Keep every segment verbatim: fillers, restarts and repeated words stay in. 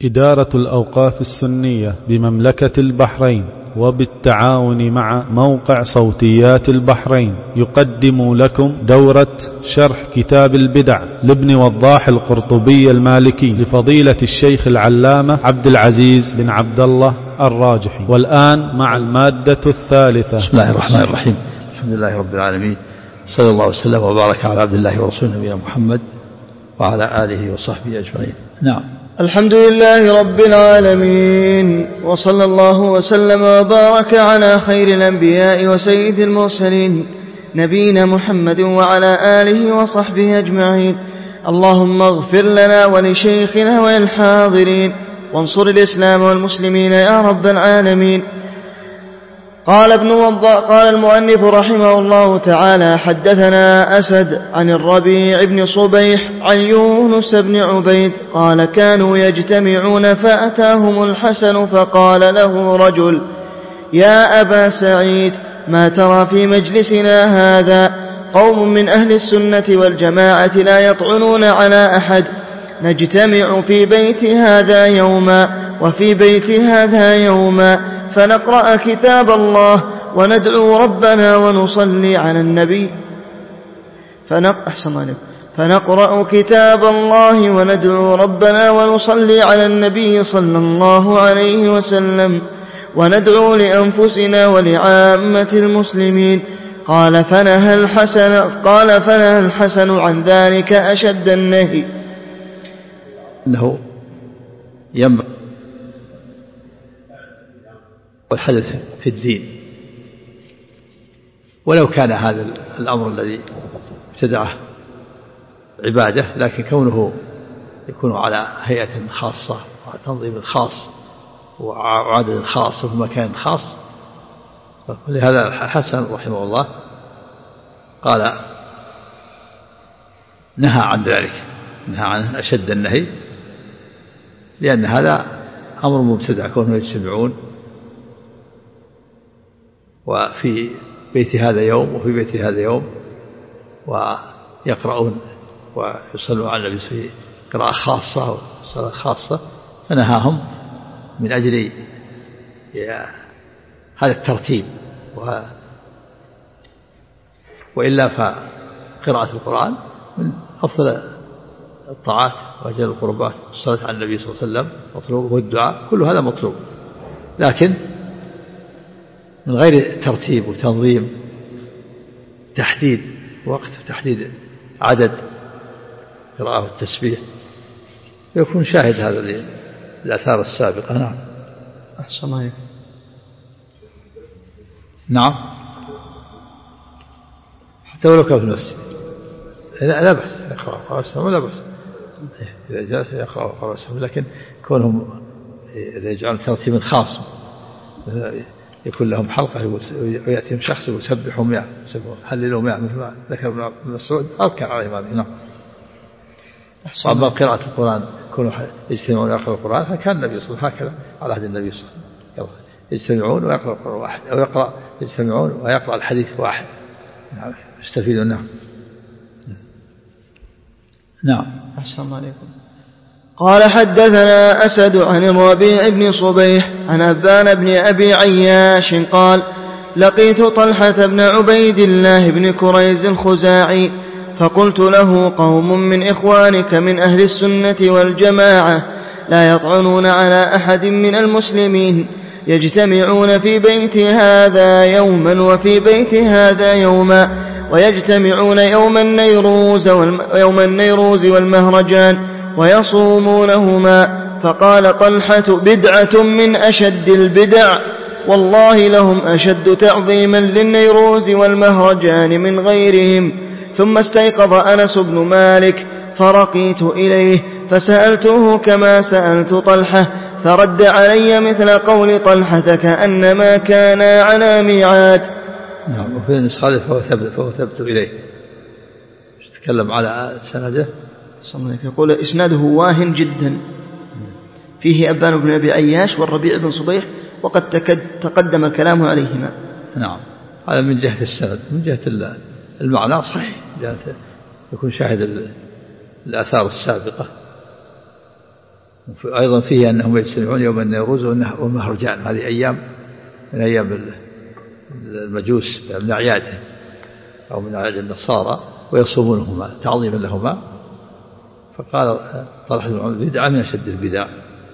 إدارة الأوقاف السنية بمملكة البحرين وبالتعاون مع موقع صوتيات البحرين يقدم لكم دورة شرح كتاب البدع لابن وضاح القرطبي المالكي لفضيلة الشيخ العلامة عبد العزيز بن عبد الله الراجحي. والآن مع المادة الثالثة. بسم الله الرحمن الرحيم. الحمد لله رب العالمين، صلى الله وسلم وبارك على عبد الله ورسوله نبينا محمد وعلى آله وصحبه أجمعين. نعم. الحمد لله رب العالمين، وصلى الله وسلم وبارك على خير الأنبياء وسيد المرسلين نبينا محمد وعلى آله وصحبه أجمعين. اللهم اغفر لنا ولشيخنا وللحاضرين، وانصر الإسلام والمسلمين يا رب العالمين. قال ابن وضاح قال المؤلف رحمه الله تعالى: حدثنا أسد عن الربيع بن صبيح عن يونس بن عبيد قال: كانوا يجتمعون فأتاهم الحسن فقال له رجل: يا أبا سعيد، ما ترى في مجلسنا هذا؟ قوم من أهل السنة والجماعة لا يطعنون على أحد، نجتمع في بيت هذا يوما وفي بيت هذا يوما، فنقرأ كتاب الله وندعو ربنا ونصلي على النبي فنقرأ كتاب الله وندعو ربنا ونصلي على النبي صلى الله عليه وسلم، وندعو لأنفسنا ولعامة المسلمين. قال فنهى الحسن قال فنهى الحسن عن ذلك أشد النهي. أنه ينبغي والحدث في الدين، ولو كان هذا الأمر الذي ابتدعه عبادة، لكن كونه يكون على هيئة خاصة وعلى تنظيم خاص وعدد خاص وفي مكان خاص، ولهذا الحسن رحمه الله قال نهى عن ذلك، نهى عن أشد النهي، لأن هذا أمر مبتدع كونهم يجتمعون وفي بيت هذا يوم وفي بيت هذا يوم ويقرؤون ويصلون على النبي في قراءة خاصة وصلاة خاصة، فنهاهم من أجل هذا الترتيب. وإلا فقراءة القرآن من أفضل الطاعات وأجل القربات، الصلاة على النبي صلى الله عليه وسلم مطلوب، والدعاء كل هذا مطلوب، لكن من غير ترتيب وتنظيم، تحديد وقت وتحديد عدد قراءة والتسبيح، يكون شاهد هذا للآثار السابقة. نعم. أحسن الله. نعم، حتى ولو كان في المسجد لا, لا بأس يقرأ قراءة السلام، لا بأس إذا جلس يقرأ قراءة السلام، لكن كونهم إذا يجعلون ترتيب خاص يكون لهم حلقة ويأتيهم شخص ويسبحهم مئة يحللهم مئة مثل ما ذكر ابن مسعود أركع عليهم هذه. نعم. وأما قراءة القرآن كونوا يجتمعون ويقرأ القرآن، فكان النبي صلى الله عليه وسلم هكذا على عهد النبي صلى الله عليه وسلم، يجتمعون ويقرأ القرآن واحد، أو يقرأ يجتمعون ويقرأ الحديث واحد. نعم. يستفيدون. نعم. نعم. أحسن الله عليكم. قال حدثنا أسد عن الربيع بن صبيح عن أبان بن أبي عياش قال: لقيت طلحة بن عبيد الله بن كريز الخزاعي، فقلت له: قوم من إخوانك من أهل السنة والجماعة لا يطعنون على أحد من المسلمين، يجتمعون في بيت هذا يوما وفي بيت هذا يوما، ويجتمعون يوم النيروز يوم النيروز والمهرجان ويصومونهما. فقال طلحة: بدعة من أشد البدع، والله لهم أشد تعظيما للنيروز والمهرجان من غيرهم. ثم استيقظ أنس بن مالك فرقيت إليه فسألته كما سألت طلحة، فرد علي مثل قول طلحة كأنما كان على ميعاد. نعم. وفي نسخة فهو ثبت, فهو ثبت إليه، يتكلم على سنده، يقول إسناده واهن جدا، فيه أبان بن أبي عياش والربيع بن صبيح، وقد تقدم الكلام عليهما. نعم. هذا من جهة السند، من جهة المعنى صحيح، جهة يكون شاهد الآثار السابقة. أيضا فيه أنهم يجتمعون يوم النيروز والمهرجان، هذه أيام من أيام المجوس من أعيادهم أو من أعياد النصارى، ويصومونهما تعظيما لهما. فقال طلحة بن عبيد بدعة من أشد البدع،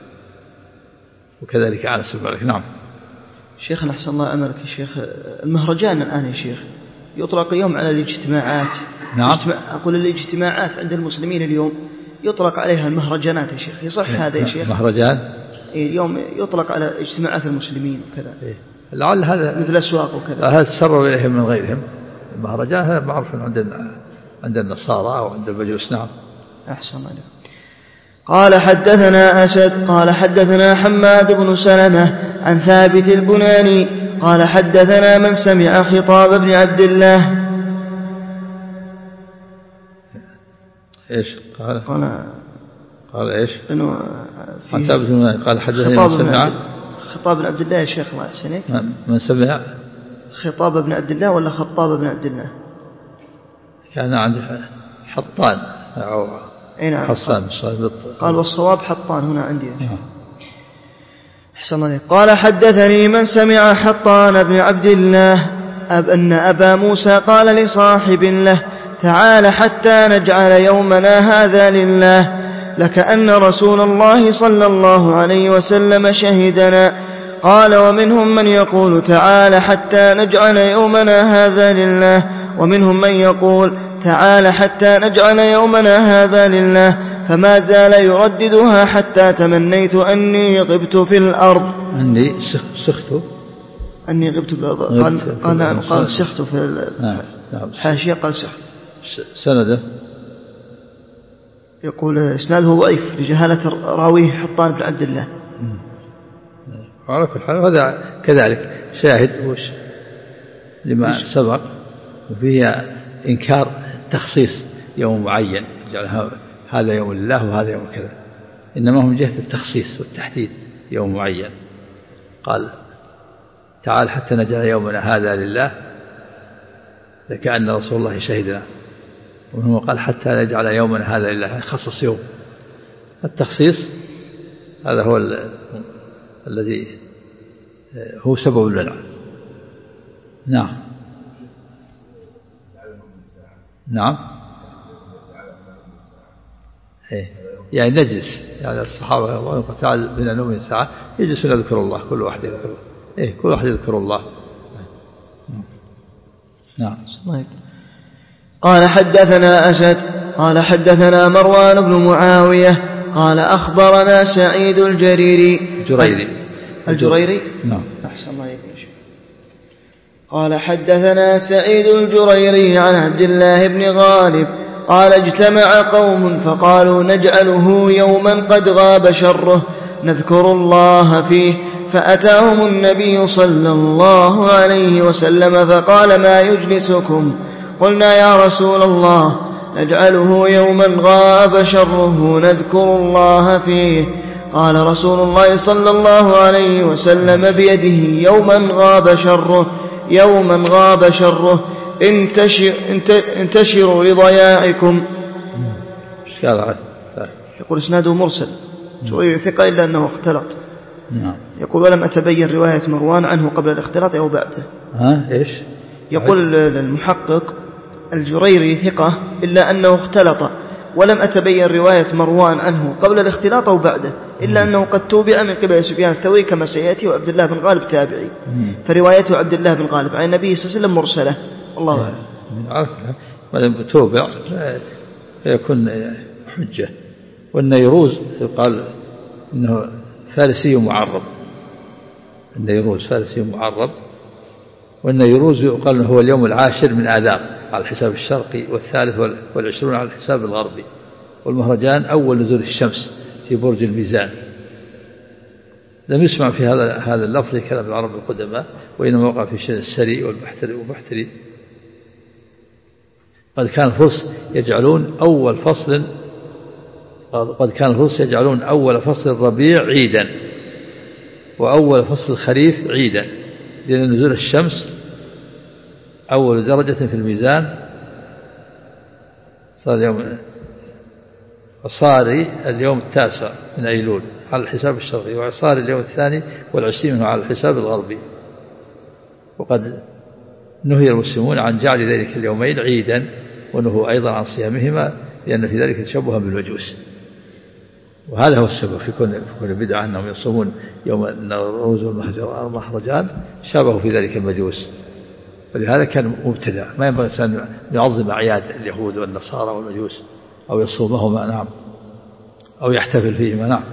وكذلك أنس بن مالك. نعم. شيخنا أحسن الله عملك يا شيخ، المهرجان الآن يا شيخ يطلق اليوم على الاجتماعات. نعم. أقول الاجتماعات عند المسلمين اليوم يطلق عليها المهرجانات يا شيخ، يصح هذا يا شيخ؟ مهرجان اليوم يطلق على اجتماعات المسلمين وكذا. إيه. لعل هذا مثل الأسواق وكذا. هذا تسرب إليهم من غيرهم. المهرجان هذا معروف عند عند النصارى أو عند المجوس. نعم. أحسن الله. قال حدثنا أسد قال حدثنا حماد بن سلمة عن ثابت البناني قال حدثنا من سمع خطاب ابن عبد الله. إيش قال؟ قال قال إيش؟ إنه عن ثابت البناني قال حدثنا من سمع خطاب ابن عبد الله يا شيخ الله يحسنك. من سمع خطاب ابن عبد الله ولا خطاب ابن عبد الله؟ كان عند حطان أو نعم. حصان. قال والصواب حطان هنا عندي. أحسن الله. قال حدثني من سمع حطان بن عبد الله أب أن أبا موسى قال لصاحب له تعال حتى نجعل يومنا هذا لله، لكأن رسول الله صلى الله عليه وسلم شهدنا. قال ومنهم من يقول تعال حتى نجعل يومنا هذا لله، ومنهم من يقول تعال حتى نجعل يومنا هذا لله، فما زال يرددها حتى تمنيت أني غبت في الأرض. أني سخت أني غبت في الأرض. قال, قال نعم قال سخت في الحاشية قال سخت. سنده يقول إسناده ضعيف لجهالة راويه حطان بن عبد الله. على كل حال هذا كذلك شاهد وش لما سبق، وفيه إنكار تخصيص يوم معين يعني هذا يوم الله وهذا يوم كذا، إنما هم جهة التخصيص والتحديد يوم معين. قال تعال حتى نجعل يومنا هذا لله، لكأن رسول الله شهدنا. وهو قال حتى نجعل يومنا هذا لله، خصص يوم. التخصيص هذا هو الذي هو سبب المنع. نعم. نعم. إيه. يعني نجلس، يعني الصحابة الله تعالى بنا نوم ساعة يجلسون يذكر الله، كل واحد يذكر الله. إيه كل واحد يذكر الله. نعم. قال حدثنا أسد قال حدثنا مروان بن معاوية قال أخبرنا سعيد الجريري الجريري الجريري نعم. أحسن الله يكون. قال حدثنا سعيد الجريري عن عبد الله بن غالب قال اجتمع قوم فقالوا نجعله يوما قد غاب شره نذكر الله فيه، فأتاهم النبي صلى الله عليه وسلم فقال ما يجلسكم؟ قلنا يا رسول الله نجعله يوما غاب شره نذكر الله فيه. قال رسول الله صلى الله عليه وسلم بيده يوما غاب شره يوما غاب شره انتشر انتشروا لضياعكم. يقول اسناده مرسل شوي ثقة إلا أنه اختلط. نعم. يقول ولم أتبين رواية مروان عنه قبل الاختلاط أو بعده. ها إيش؟ يقول المحقق الجريري ثقة إلا أنه اختلط، ولم أتبين رواية مروان عنه قبل الاختلاط أو بعده، إلا أنه قد توبع من قبل سفيان الثوري كما سيأتي، وعبد الله بن غالب تابعي، فروايته عبد الله بن غالب عن النبي صلى الله عليه وسلم مرسلة. الله أعلم. عرفنا ولم توبع يكون حجة. والنيروز يقال إنه فارسي معرب، النيروز فارسي معرب، والنيروز يقال إنه هو اليوم العاشر من آذار على الحساب الشرقي، والثالث والعشرون على الحساب الغربي. والمهرجان أول نزول الشمس في برج الميزان. لم يسمع في هذا هذا اللفظ كلام العرب القدماء، وإنما وقع في شيء السري والبحتري وبحتري. قد كان الفرس يجعلون أول فصل قد كان الفرس يجعلون أول فصل الربيع عيدا، وأول فصل الخريف عيدا، لأن نزول الشمس أول درجة في الميزان صار يوم عصاري اليوم التاسع من أيلول على الحساب الشرقي، وعصاري اليوم الثاني والعشرين منه على الحساب الغربي. وقد نهي المسلمون عن جعل ذلك اليومين عيدا، ونهوا أيضا عن صيامهما لأن في ذلك تشبها بالمجوس. وهذا هو السبب في كل في كل بدعة أنهم يصومون يوم الروز والمهرجان، شابهوا في ذلك المجوس. ولهذا كان مبتدع، ما ينبغي الإنسان يعظم أعياد اليهود والنصارى والمجوس أو يصومهما، نعم، أو يحتفل فيهما، نعم.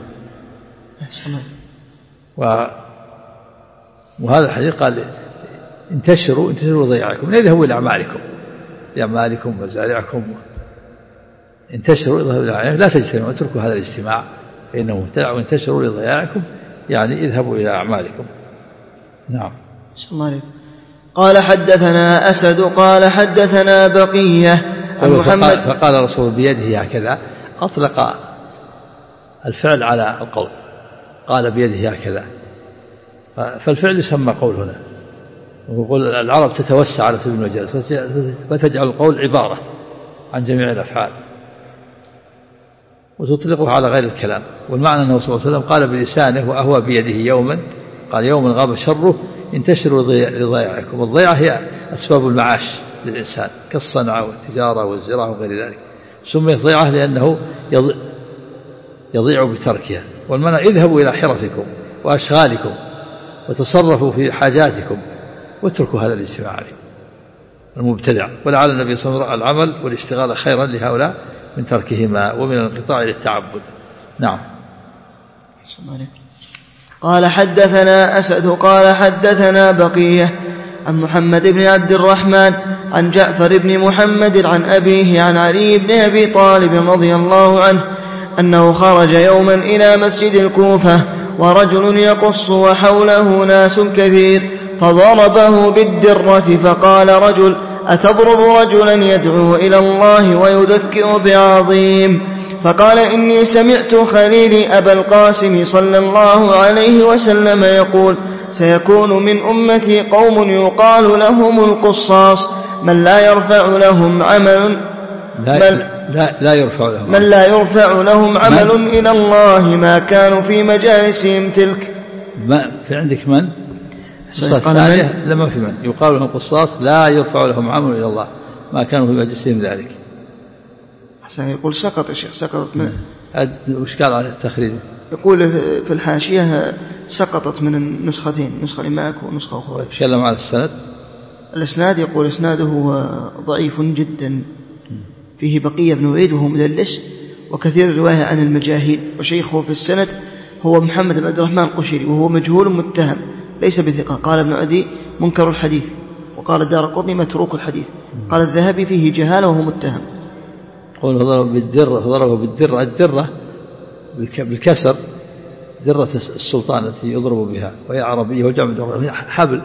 و... وهذا الحديث قال انتشروا انتشروا ضياعكم، اذهبوا إلى أعمالكم لأعمالكم وزارعكم، انتشروا إلى أعمالكم، لا تجتمعوا، اتركوا هذا الاجتماع فإنه مبتدع، وانتشروا لضياعكم يعني اذهبوا إلى أعمالكم. نعم. الله عليك. قال حدثنا أسد قال حدثنا بقية عن محمد. فقال رسول بيده هكذا، أطلق الفعل على القول، قال بيده هكذا، فالفعل يسمى قول هنا. ويقول العرب تتوسع على سبيل المجاز فتجعل القول عبارة عن جميع الأفعال وتطلقه على غير الكلام. والمعنى أنه صلى الله عليه وسلم قال بلسانه وأهوى بيده يوما، قال يوما غاب شره انتشروا لضياعكم. والضيعة هي أسباب المعاش للإنسان كالصنعة والتجارة والزراعة وغير ذلك، سميت ضيعة لأنه يضيع بتركها. والمعنى اذهبوا إلى حرفكم وأشغالكم وتصرفوا في حاجاتكم واتركوا هذا الاجتماع عليكم المبتدع. ولعل النبي صلى الله عليه وسلم العمل والاشتغال خيرا لهؤلاء من تركهما ومن الانقطاع للتعبد. نعم. قال حدثنا أسد قال حدثنا بقية عن محمد بن عبد الرحمن عن جعفر بن محمد عن أبيه عن علي بن أبي طالب رضي الله عنه أنه خرج يوما إلى مسجد الكوفة ورجل يقص وحوله ناس كثير، فضربه بالدرة، فقال رجل: أتضرب رجلا يدعو إلى الله ويذكر بعظيم؟ فقال: إني سمعت خليلي أبا القاسم صلى الله عليه وسلم يقول: سيكون من أمتي قوم يقال لهم القصاص، من لا يرفع لهم عمل لا, لا, لا يرفع لهم من لا يرفع لهم عمل من إلى الله ما كانوا في مجالسهم تلك. ما في عندك من؟ لما في من يقال لهم قصاص لا يرفع لهم عمل إلى الله ما كانوا في مجلسهم ذلك. حسن يقول سقط الشيخ سقطت من وش قال على التخريج؟ يقول في الحاشية سقطت من النسختين، نسخة اللي معك ونسخة أخرى. تكلم على السند. الإسناد يقول إسناده ضعيف جدا، فيه بقية بن وليد وهو مدلس وكثير الرواية عن المجاهيل، وشيخه في السند هو محمد بن عبد الرحمن القشيري وهو مجهول متهم ليس بثقة. قال ابن عدي منكر الحديث، وقال الدارقطني متروك الحديث، قال الذهبي فيه جهالة وهو متهم. قول ضرب بالدرة ضربه بالدرة، الدرة بالكسر درة السلطان التي يضرب بها، وهي عربية وجمع حبل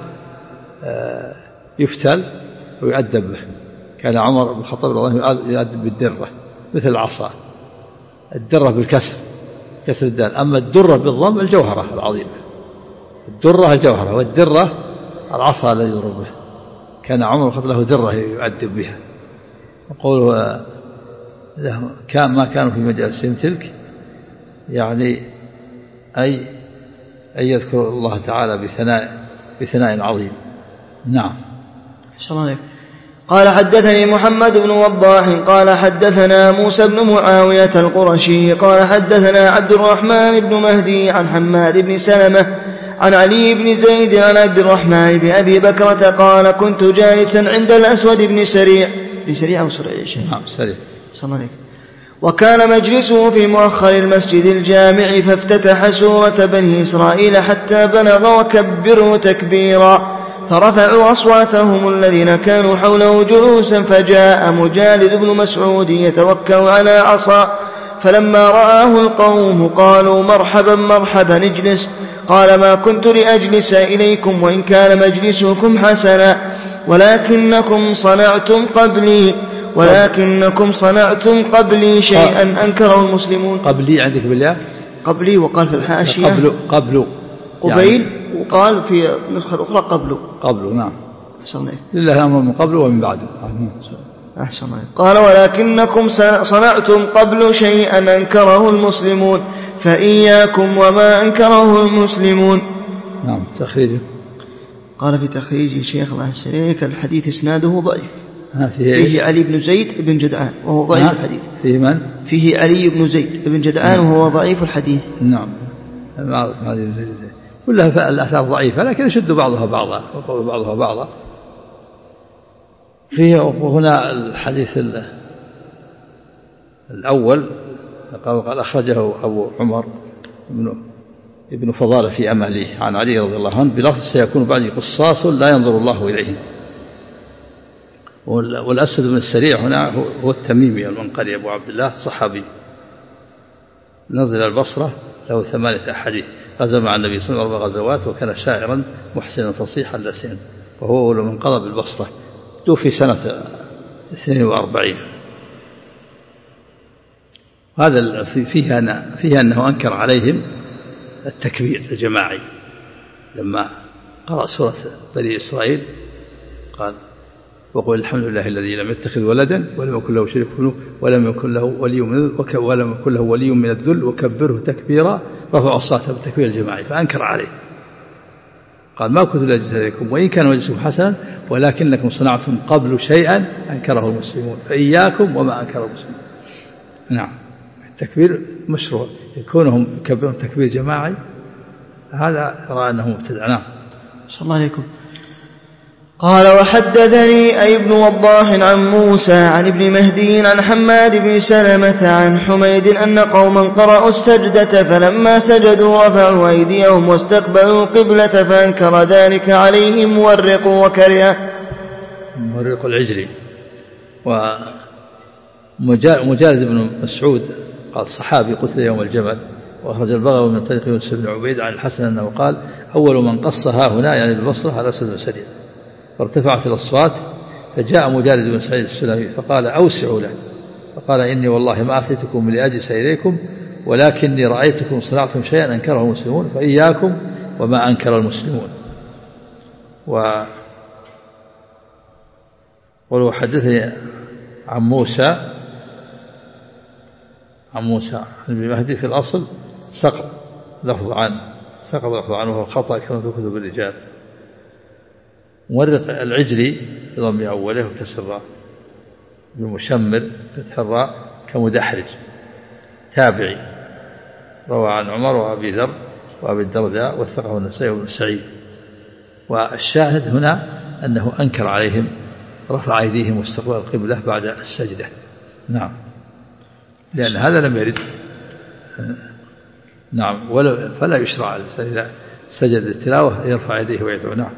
يفتل ويؤدب به. كان عمر بن الخطاب رضي الله عنه يؤدب بالدرة مثل العصا، الدرة بالكسر كسر الدال. أما الدرة بالضم الجوهرة العظيمة، الدرة الجوهرة، والدرة العصا الذي يضرب به. كان عمر الخطاب له درة يؤدب بها. يقول كان ما كانوا في مجالسهم تلك، يعني أي أن يذكر الله تعالى بثناء بثناء عظيم. نعم. شاء الله عليك. قال حدثني محمد بن وضاح قال حدثنا موسى بن معاوية القرشي قال حدثنا عبد الرحمن بن مهدي عن حماد بن سلمة عن علي بن زيد عن عبد الرحمن بن أبي بكرة قال: كنت جالسا عند الأسود بن سريع بن سريع أو سريع نعم سريع صلى الله عليه، وكان مجلسه في مؤخر المسجد الجامع، فافتتح سورة بني إسرائيل حتى بلغ وكبروا تكبيرا، فرفعوا أصواتهم الذين كانوا حوله جلوسا، فجاء مجالد بن مسعود يتوكأ على عصا، فلما رآه القوم قالوا: مرحبا مرحبا اجلس. قال: ما كنت لأجلس إليكم وإن كان مجلسكم حسنا، ولكنكم صنعتم قبلي ولكنكم صنعتم قبلي شيئا أنكره المسلمون. قبلي عندك بالله قبلي، وقال في الحاشية قبل قبل قبيل يعني، وقال في النسخة الأخرى قبل قبل. نعم. لله أمر من قبل ومن بعد. أحسن الله. قال ولكنكم صنعتم قبل شيئا أنكره المسلمون فإياكم وما أنكره المسلمون. نعم. تخريجه قال في تخريج شيخ الله السليك الحديث إسناده ضعيف. فيه, فيه علي بن زيد بن جدعان وهو ضعيف الحديث. فيه من؟ فيه علي بن زيد بن جدعان وهو ضعيف الحديث. نعم. كلها الآثار ضعيفة لكن يشد بعضها بعضا وقول بعضها بعضا. فيه هنا الحديث الأول قال, قال أخرجه أبو عمر ابن, ابن فضالة في أمله عن علي رضي الله عنه بلفظ سيكون بعد قصاص لا ينظر الله إليهم. والأسد بن السريع هنا هو التميمي المنقري أبو عبد الله صحابي نزل البصرة له ثمانية أحاديث غزا مع النبي صلى الله عليه وسلم أربع غزوات وكان شاعرا محسنا فصيحا لسنا وهو أول من قضى بالبصرة توفي سنة اثنين وأربعين. هذا فيها أن فيها أنه أنكر عليهم التكبير الجماعي لما قرأ سورة بني إسرائيل قال وقل الحمد لله الذي لم يتخذ ولدا ولم يكن له شريك في ولم يكن له ولي من ولم يكن له ولي من الذل وكبره تكبيرا رفع الصوت بالتكبير الجماعي فأنكر عليه قال ما كنت لأجلس إليكم وإن كان مجلسكم حسنا ولكنكم صنعتم قبل شيئا أنكره المسلمون فإياكم وما أنكره المسلمون. نعم. التكبير مشروع يكونهم يكبرون تكبير جماعي هذا رأى أنه مبتدع. نعم. صلى الله عليكم. قال وحدثني أي ابن وضاح عن موسى عن ابن مهدي عن حماد بن سلمة عن حميد أن قوما قرأوا السجدة فلما سجدوا رفعوا أيديهم واستقبلوا القبلة فأنكر ذلك عليهم مورق وكره. مورق العجلي. ومجالد بن مسعود قال صحابي قتل يوم الجمل وأخرج البغوي من طريق يونس بن عبيد عن الحسن أنه قال أول من قصها هنا يعني البصرة على أسد بن سريع فارتفعت الأصوات فجاء مجالد بن سعيد السلمي فقال أوسعوا له فقال إني والله ما أتيتكم لأجلس إليكم ولكني رأيتكم صنعتم شيئا أنكره المسلمون فإياكم وما أنكر المسلمون. و ولو حدثني عن موسى عن موسى عن ابن مهدي في الأصل سقط لفظ عنه سقط لفظ عنه وهو خطأ كما في كتب الرجال. مورق العجلي بضم أوله وكسر الراء بمشمر فتح الراء كمدحرج تابعي روى عن عمر وأبي ذر وأبي الدرداء وثقه النسائي وابن سعيد. والشاهد هنا أنه أنكر عليهم رفع أيديهم واستقبال القبلة بعد السجدة. نعم. لأن هذا لم يرد. نعم. ولا فلا يشرع إذا سجد التلاوة يرفع يديه ويدعو. نعم.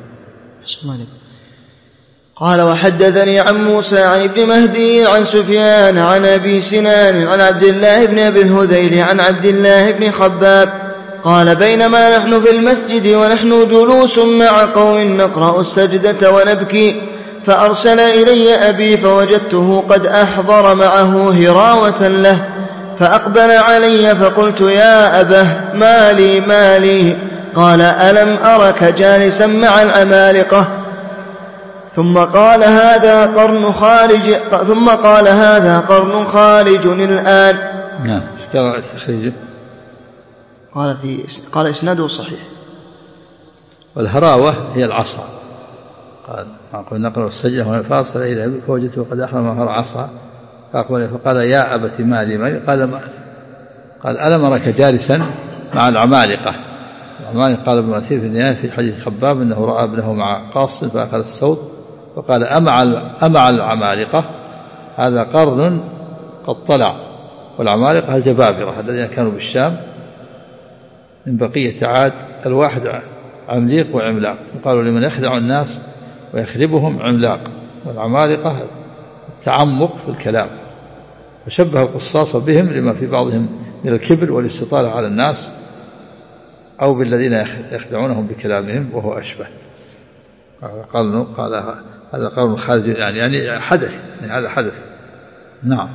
قال وحدثني عن موسى عن ابن مهدي عن سفيان عن أبي سنان عن عبد الله بن أبي الهذيل عن عبد الله بن خباب قال بينما نحن في المسجد ونحن جلوس مع قوم نقرأ السجدة ونبكي فأرسل إلي أبي فوجدته قد أحضر معه هراوة له فأقبل علي فقلت يا أبه ما لي ما لي قال ألم أرك جالسا مع العمالقة ثم قال هذا قرن خارج ثم قال هذا قرن خارج الآن. نعم. قال استخرجه قال في قال إسناده صحيح. والهراوة هي العصا قال قال نقرأ السجدة فأرسل إلى أبي فوجدته قد أخذ معه عصا فأقبل فقال يا أبت ما لي ما لي قال ما قال ألم أرك جالسا مع العمالقة. العمالقة قال ابن كثير في النهاية في حديث خباب أنه رأى ابنه مع قاص فأخذ الصوت فقال أمع أمع العمالقة هذا قرن قد طلع. والعمالقة الجبابرة الذين كانوا بالشام من بقية عاد الواحد عمليق وعملاق وقالوا لمن يخدع الناس ويخربهم عملاق. والعمالقة التعمق في الكلام وشبه القصاص بهم لما في بعضهم من الكبر والاستطالة على الناس أو بالذين يخدعونهم بكلامهم وهو أشبه. قال قال هذا قول خارج يعني يعني حدث يعني هذا حدث. نعم.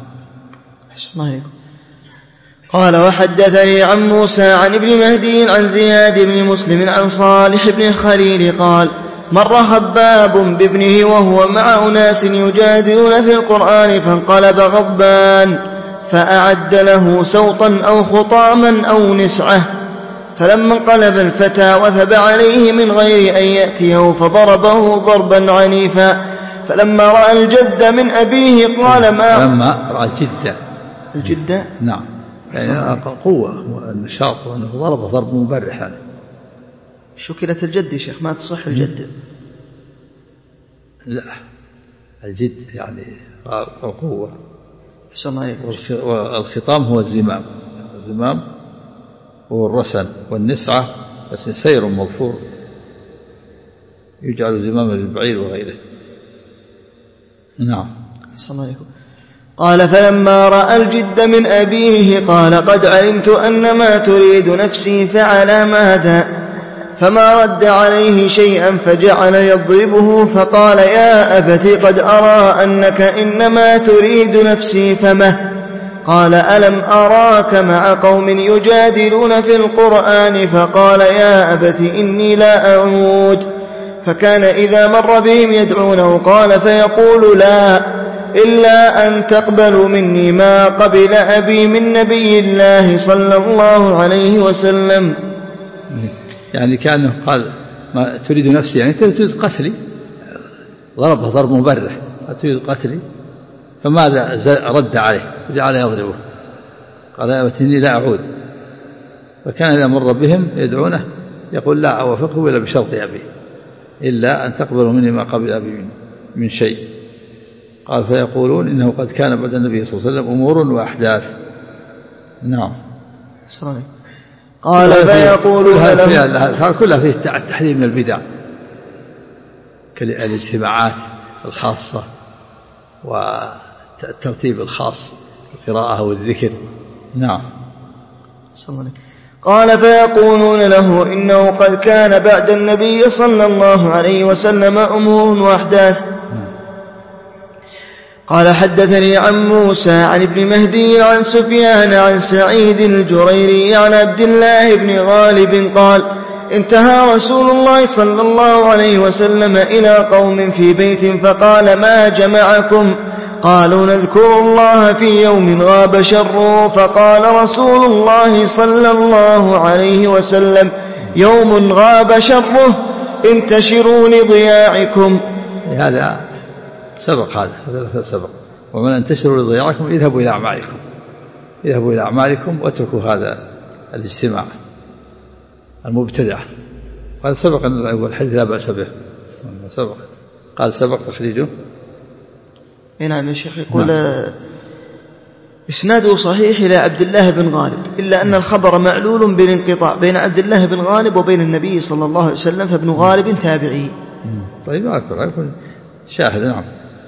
قال وحدثني عن موسى عن ابن مهدي عن زياد بن مسلم عن صالح بن الخليل قال مر خباب بابنه وهو مع أناس يجادلون في القرآن فانقلب غضبان فأعد له سوطا أو خطاما أو نسعة، فلما انقلب الفتى وثب عليه من غير أن يأتيه فضربه ضربا عنيفا، فلما رأى الجد من أبيه قال ما لما رأى الجد الجد نعم يعني قوة والنشاط وأنه ضرب ضرب مبرح يعني. شكلت الجد يا شيخ ما تصح الجد؟ لا الجد يعني القوة. والخطام هو الزمام، الزمام هو الرسن، والنسعة بس سير مغفور يجعل زماما للبعير وغيره. نعم. قال فلما رأى الجد من أبيه قال قد علمت أن ما تريد نفسي فعلى ماذا؟ فما رد عليه شيئا فجعل يضربه فقال يا أبت قد أرى أنك إنما تريد نفسي فمه؟ قال ألم أراك مع قوم يجادلون في القرآن؟ فقال يا أبت إني لا أعود. فكان إذا مر بهم يدعونه قال فيقول لا إلا أن تقبلوا مني ما قبل أبي من نبي الله صلى الله عليه وسلم. يعني كأنه قال ما تريد نفسي يعني تريد قتلي، ضربه ضرب مبرح تريد قتلي، فماذا رد عليه؟ جعل يضربه قال يا أبت إني لا أعود. فكان إذا مر بهم يدعونه يقول لا أوافقه إلا بشرط أبي إلا أن تقبلوا مني ما قبل أبي من شيء. قال فيقولون إنه قد كان بعد النبي صلى الله عليه وسلم أمور وأحداث. نعم. قال فيقول هذا كلها فيه التحذير من البدع كالاجتماعات الخاصة والترتيب الخاص القراءة والذكر. نعم. قال فيقولون له إنه قد كان بعد النبي صلى الله عليه وسلم أمور وأحداث. قال حدثني عن موسى عن ابن مهدي عن سفيان عن سعيد الجريري عن عبد الله بن غالب قال انتهى رسول الله صلى الله عليه وسلم إلى قوم في بيت فقال ما جمعكم؟ قالوا نذكر الله في يوم غاب شره. فقال رسول الله صلى الله عليه وسلم يوم غاب شره انتشروا لضياعكم. هذا سبق، هذا هذا سبق. ومن انتشروا لضياعكم اذهبوا إلى أعمالكم، اذهبوا إلى أعمالكم واتركوا هذا الاجتماع المبتدع. قال سبق أن الحديث لا بأس به، سبق قال سبق تخريجه. نعم يا شيخ. يقول نعم. إسناده صحيح إلى عبد الله بن غالب إلا أن الخبر معلول بالانقطاع بين عبد الله بن غالب وبين النبي صلى الله عليه وسلم، فابن غالب تابعي. طيب أذكر شاهد. نعم.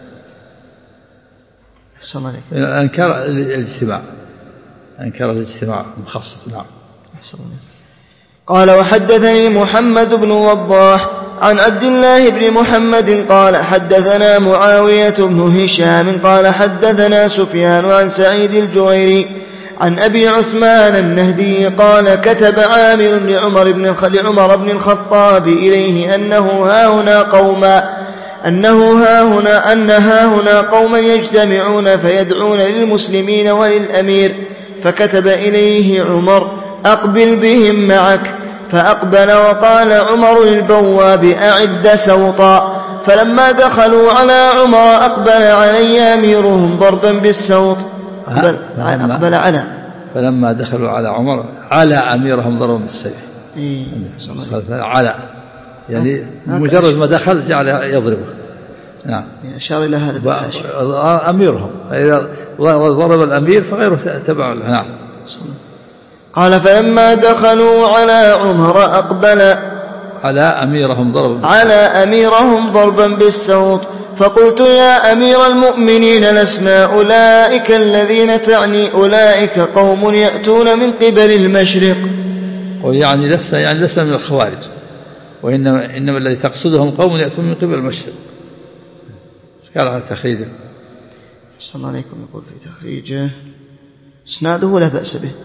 أنكر الاجتماع، أنكر الاجتماع مخصص. نعم. قال وحدثني محمد بن وضاح عن عبد الله بن محمد قال حدثنا معاوية بن هشام قال حدثنا سفيان عن سعيد الجريري عن أبي عثمان النهدي قال كتب عامر لعمر بن لعمر بن الخطاب إليه أنه هاهنا قوما أنه هاهنا أن هاهنا قوما يجتمعون فيدعون للمسلمين وللأمير، فكتب إليه عمر أقبل بهم معك، فأقبل وقال عمر للبواب أعد سوطا، فلما دخلوا على عمر أقبل علي أميرهم ضربا بالسوط. أقبل, أقبل على فلما دخلوا على عمر على أميرهم ضربا بالسيف. إيه. على يعني مجرد ما دخل جعل يضربه. نعم. أشار إلى هذا أميرهم إذا ضرب الأمير فغيره تبع له. نعم. قال فلما دخلوا على عمر أقبل على أميرهم ضربا على أميرهم ضربا بالسوط، فقلت يا أمير المؤمنين لسنا أولئك الذين تعني، أولئك قوم يأتون من قبل المشرق. ويعني لسنا يعني لسنا من الخوارج، وإنما إنما الذي تقصدهم قوم يأتون من قبل المشرق. قال على تخريجه. صلى الله عليكم. يقول في تخريجه اسناده لا بأس به.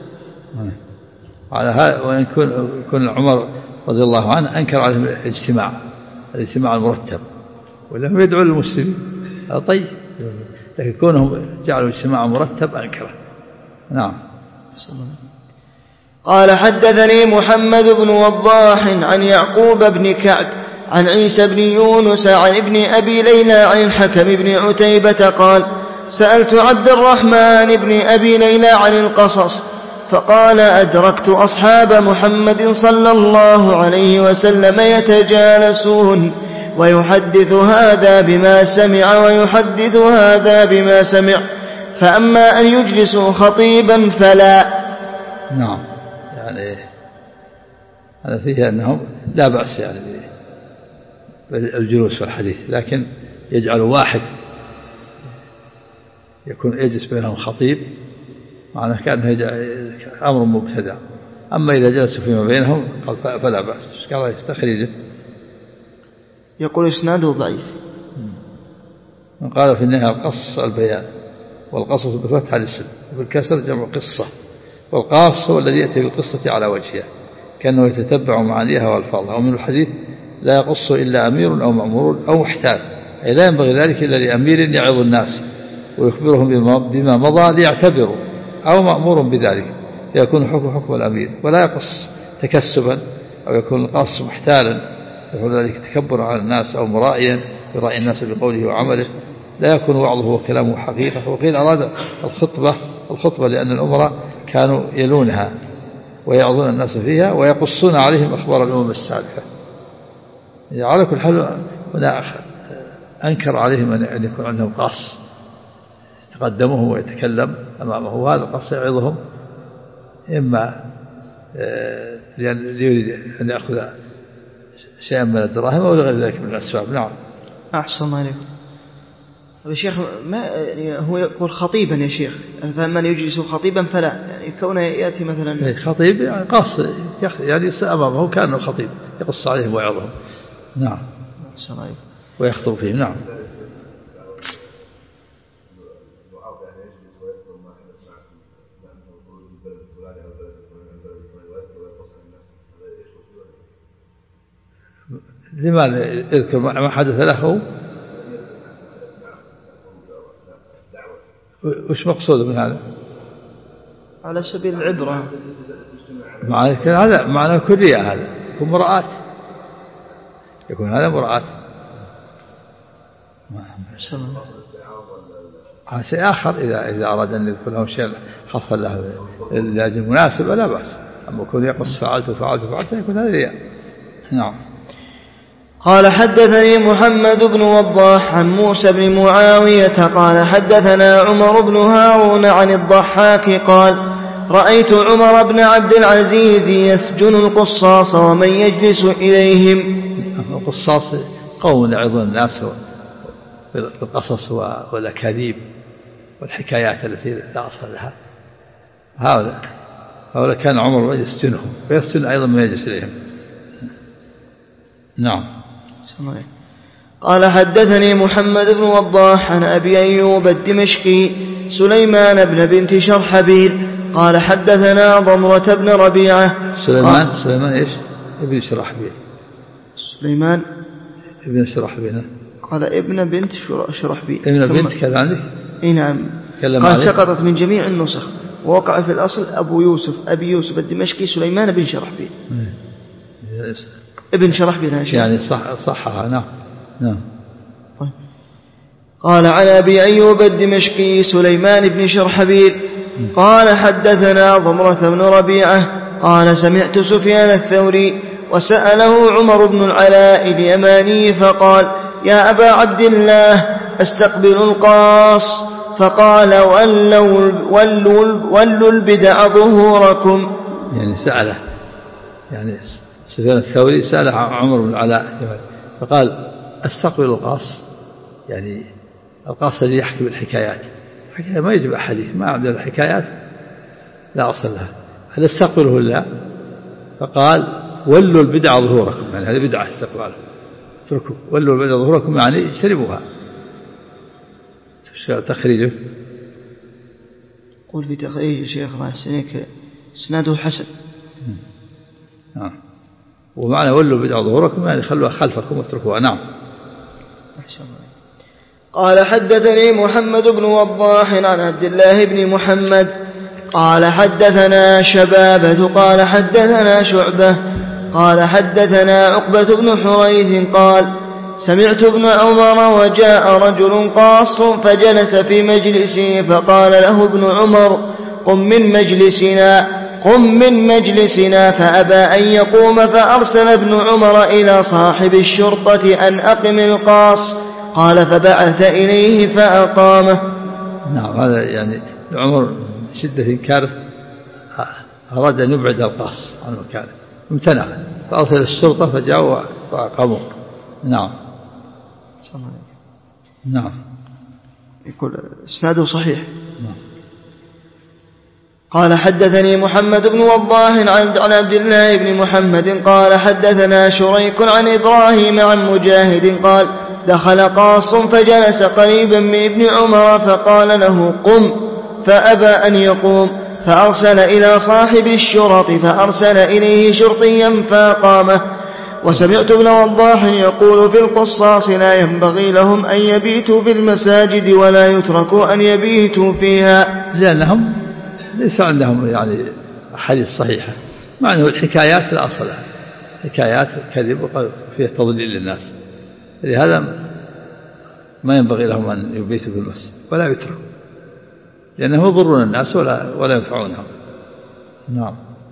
على هذا وإن كن عمر رضي الله عنه أنكر عليهم الاجتماع الاجتماع المرتب، ولم يدعو للمسلمين هذا طيب، لكن كونهم جعلوا اجتماع مرتب أنكره. نعم. قال حدثني محمد بن وضاح عن يعقوب بن كعب عن عيسى بن يونس عن ابن أبي ليلى عن الحكم بن عتيبة قال سألت عبد الرحمن بن أبي ليلى عن القصص فقال أدركت أصحاب محمد صلى الله عليه وسلم يتجالسون ويحدث هذا بما سمع ويحدث هذا بما سمع، فأما أن يجلسوا خطيبا فلا. نعم، يعني هذا فيه أنهم لا بأس يعني بالجلوس والحديث، لكن يجعل واحد يكون يجلس بينهم خطيب معناه كأنه أمر مبتدع. أما إذا جلسوا فيما بينهم قال فلا بأس. قال تخريجه يقول إسناده ضعيف. قال في النهاية القص البيان، والقصص بفتح الاسم وبالكسر جمع قصة، والقاص هو الذي يأتي بالقصة على وجهها كأنه يتتبع معانيها والفاظها. ومن الحديث لا يقص إلا أمير أو مأمور أو محتال، أي لا ينبغي ذلك إلا لأمير يعظ الناس ويخبرهم بما مضى ليعتبروا، أو مأمور بذلك فيكون حكم حكم الأمير، ولا يقص تكسبا أو يكون القاص محتالا يقول ذلك تكبر على الناس أو مرائيا يرائي الناس بقوله وعمله، لا يكون وعظه وكلامه حقيقة. وقيل أراد الخطبة الخطبة لأن الأمراء كانوا يلونها ويعظون الناس فيها ويقصون عليهم أخبار الأمم السالفة. على كل حال هنا أنكر عليهم أن يكون عندهم قاص يتقدمهم ويتكلم أمامه، وهذا القاص يعظهم إما لأن يريد أن يأخذ شيئا من الدراهم أو لغير ذلك من الأسباب. نعم. أحسن الله عليكم. يا شيخ ما يعني هو يقول خطيبا يا شيخ، فمن يجلس خطيبا فلا، يعني كونه يأتي مثلا خطيب يعني قاص يعني أمامه كأنه خطيب يقص عليهم ويعظهم. نعم. أحسن الله عليكم. ويخطب فيه. نعم. لماذا يذكر ما حدث له؟ وش مقصود من هذا؟ على سبيل العبرة. معنى هذا معنى كلية، هذا يكون مراعاة، يكون هذا مراعاة. هذا شيء آخر إذا إذا أراد أن يذكر له شيء حصل له لأجل مناسبة لا بأس، أما يكون يقص فعلت وفعلت وفعلت يكون هذا رياء. نعم. قال حدثني محمد بن وضاح عن موسى بن معاوية قال حدثنا عمر بن هارون عن الضحاك قال رأيت عمر بن عبد العزيز يسجن القصاص ومن يجلس إليهم. القصاص قوم يعظون الناس بالقصص والأكاذيب والحكايات التي لا أصل لها، هؤلاء هؤلاء كان عمر يسجنهم ويسجن أيضا من يجلس إليهم. نعم. قال حدثني محمد بن وضاح عن أبي أيوب الدمشقي سليمان بن بنت شرحبيل قال حدثنا ضمرة بن ربيعة. سليمان سليمان إيش؟ ابن شرحبيل. سليمان ابن شرحبيل. قال ابن بنت شرحبيل. ابن بنت كذا عندك؟ اي نعم. قال سقطت من جميع النسخ ووقع في الأصل أبو يوسف أبي يوسف الدمشقي سليمان بن شرحبيل. ابن شرحبيل يعني صح صحها. نعم. نعم. طيب. قال عن أبي أيوب الدمشقي سليمان بن شرحبيل قال حدثنا ضمرة بن ربيعة قال سمعت سفيان الثوري وسأله عمر بن العلاء اليماني فقال يا أبا عبد الله أستقبل القاص؟ فقال ولوا, ولوا, ولوا البدع ظهوركم. يعني سأله يعني سفيان الثوري سأل عمر بن العلاء فقال أستقبل القاص، يعني القاص الذي يحكي بالحكايات، حكاية ما يجب أحاديث ما عندنا الحكايات لا أصل لها، هل استقبله لا؟ فقال ولوا البدع ظهوركم، يعني هذه بدعة استقباله اتركوا، ولوا البدع ظهوركم يعني اجتنبوها. تخريجه قول في تخريج شيخ الله يحسنك اسناده حسن. نعم. ومعنى ولوا بدع ظهوركم يعني خلوها خلفكم واتركوها. نعم. قال حدثني محمد بن وضاح عن عبد الله بن محمد قال حدثنا شبابة قال حدثنا شعبة قال حدثنا عقبة بن حريث قال سمعت ابن عمر وجاء رجل قاص فجلس في مجلسه فقال له ابن عمر قم من مجلسنا قم من مجلسنا فأبى أن يقوم فأرسل ابن عمر إلى صاحب الشرطة أن أقم القاص قال فبعث إليه فأقامه. نعم. هذا يعني عمر شدة إنكاره أراد أن يبعد القاص عن مكانه امتنع فأرسل الشرطة فجاءوا فأقاموا. نعم. نعم. يقول إسناده صحيح. نعم. قال حدثني محمد بن وضاح عن عبد الله بن محمد قال حدثنا شريك عن إبراهيم عن مجاهد قال دخل قاص فجلس قريبا من ابن عمر فقال له قم فأبى أن يقوم فأرسل إلى صاحب الشرط فأرسل إليه شرطيا فأقامه. وسمعت ابن وضاح يقول في القصاص لا ينبغي لهم أن يبيتوا في المساجد ولا يتركوا أن يبيتوا فيها لأنهم ليس عندهم يعني أحاديث صحيحة مع أنه الحكايات لا أصل لها حكايات كذب وفيها تضليل للناس لهذا ما ينبغي لهم أن يبيتوا في المسجد ولا يتركوا لأنهم يضرون الناس ولا, ولا ينفعونهم. نعم.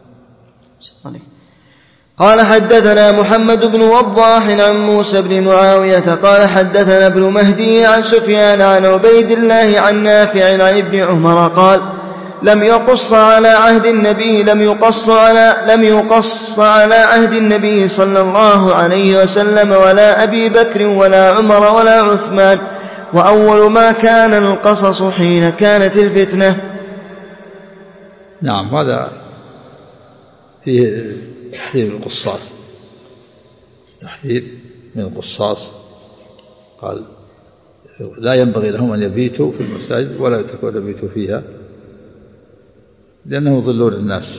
قال حدثنا محمد بن وضاح عن موسى بن معاوية قال حدثنا ابن مهدي عن سفيان عن عبيد الله عن نافع عن ابن عمر قال لم يقص على عهد النبي لم يقص على لم يقص على عهد النبي صلى الله عليه وسلم ولا أبي بكر ولا عمر ولا عثمان وأول ما كان القصص حين كانت الفتنة. نعم. هذا فيه تحذير القصاص تحذير من القصاص قال لا ينبغي لهم أن يبيتوا في المساجد ولا يتركوا أن يبيتوا فيها لأنهم يضلون الناس.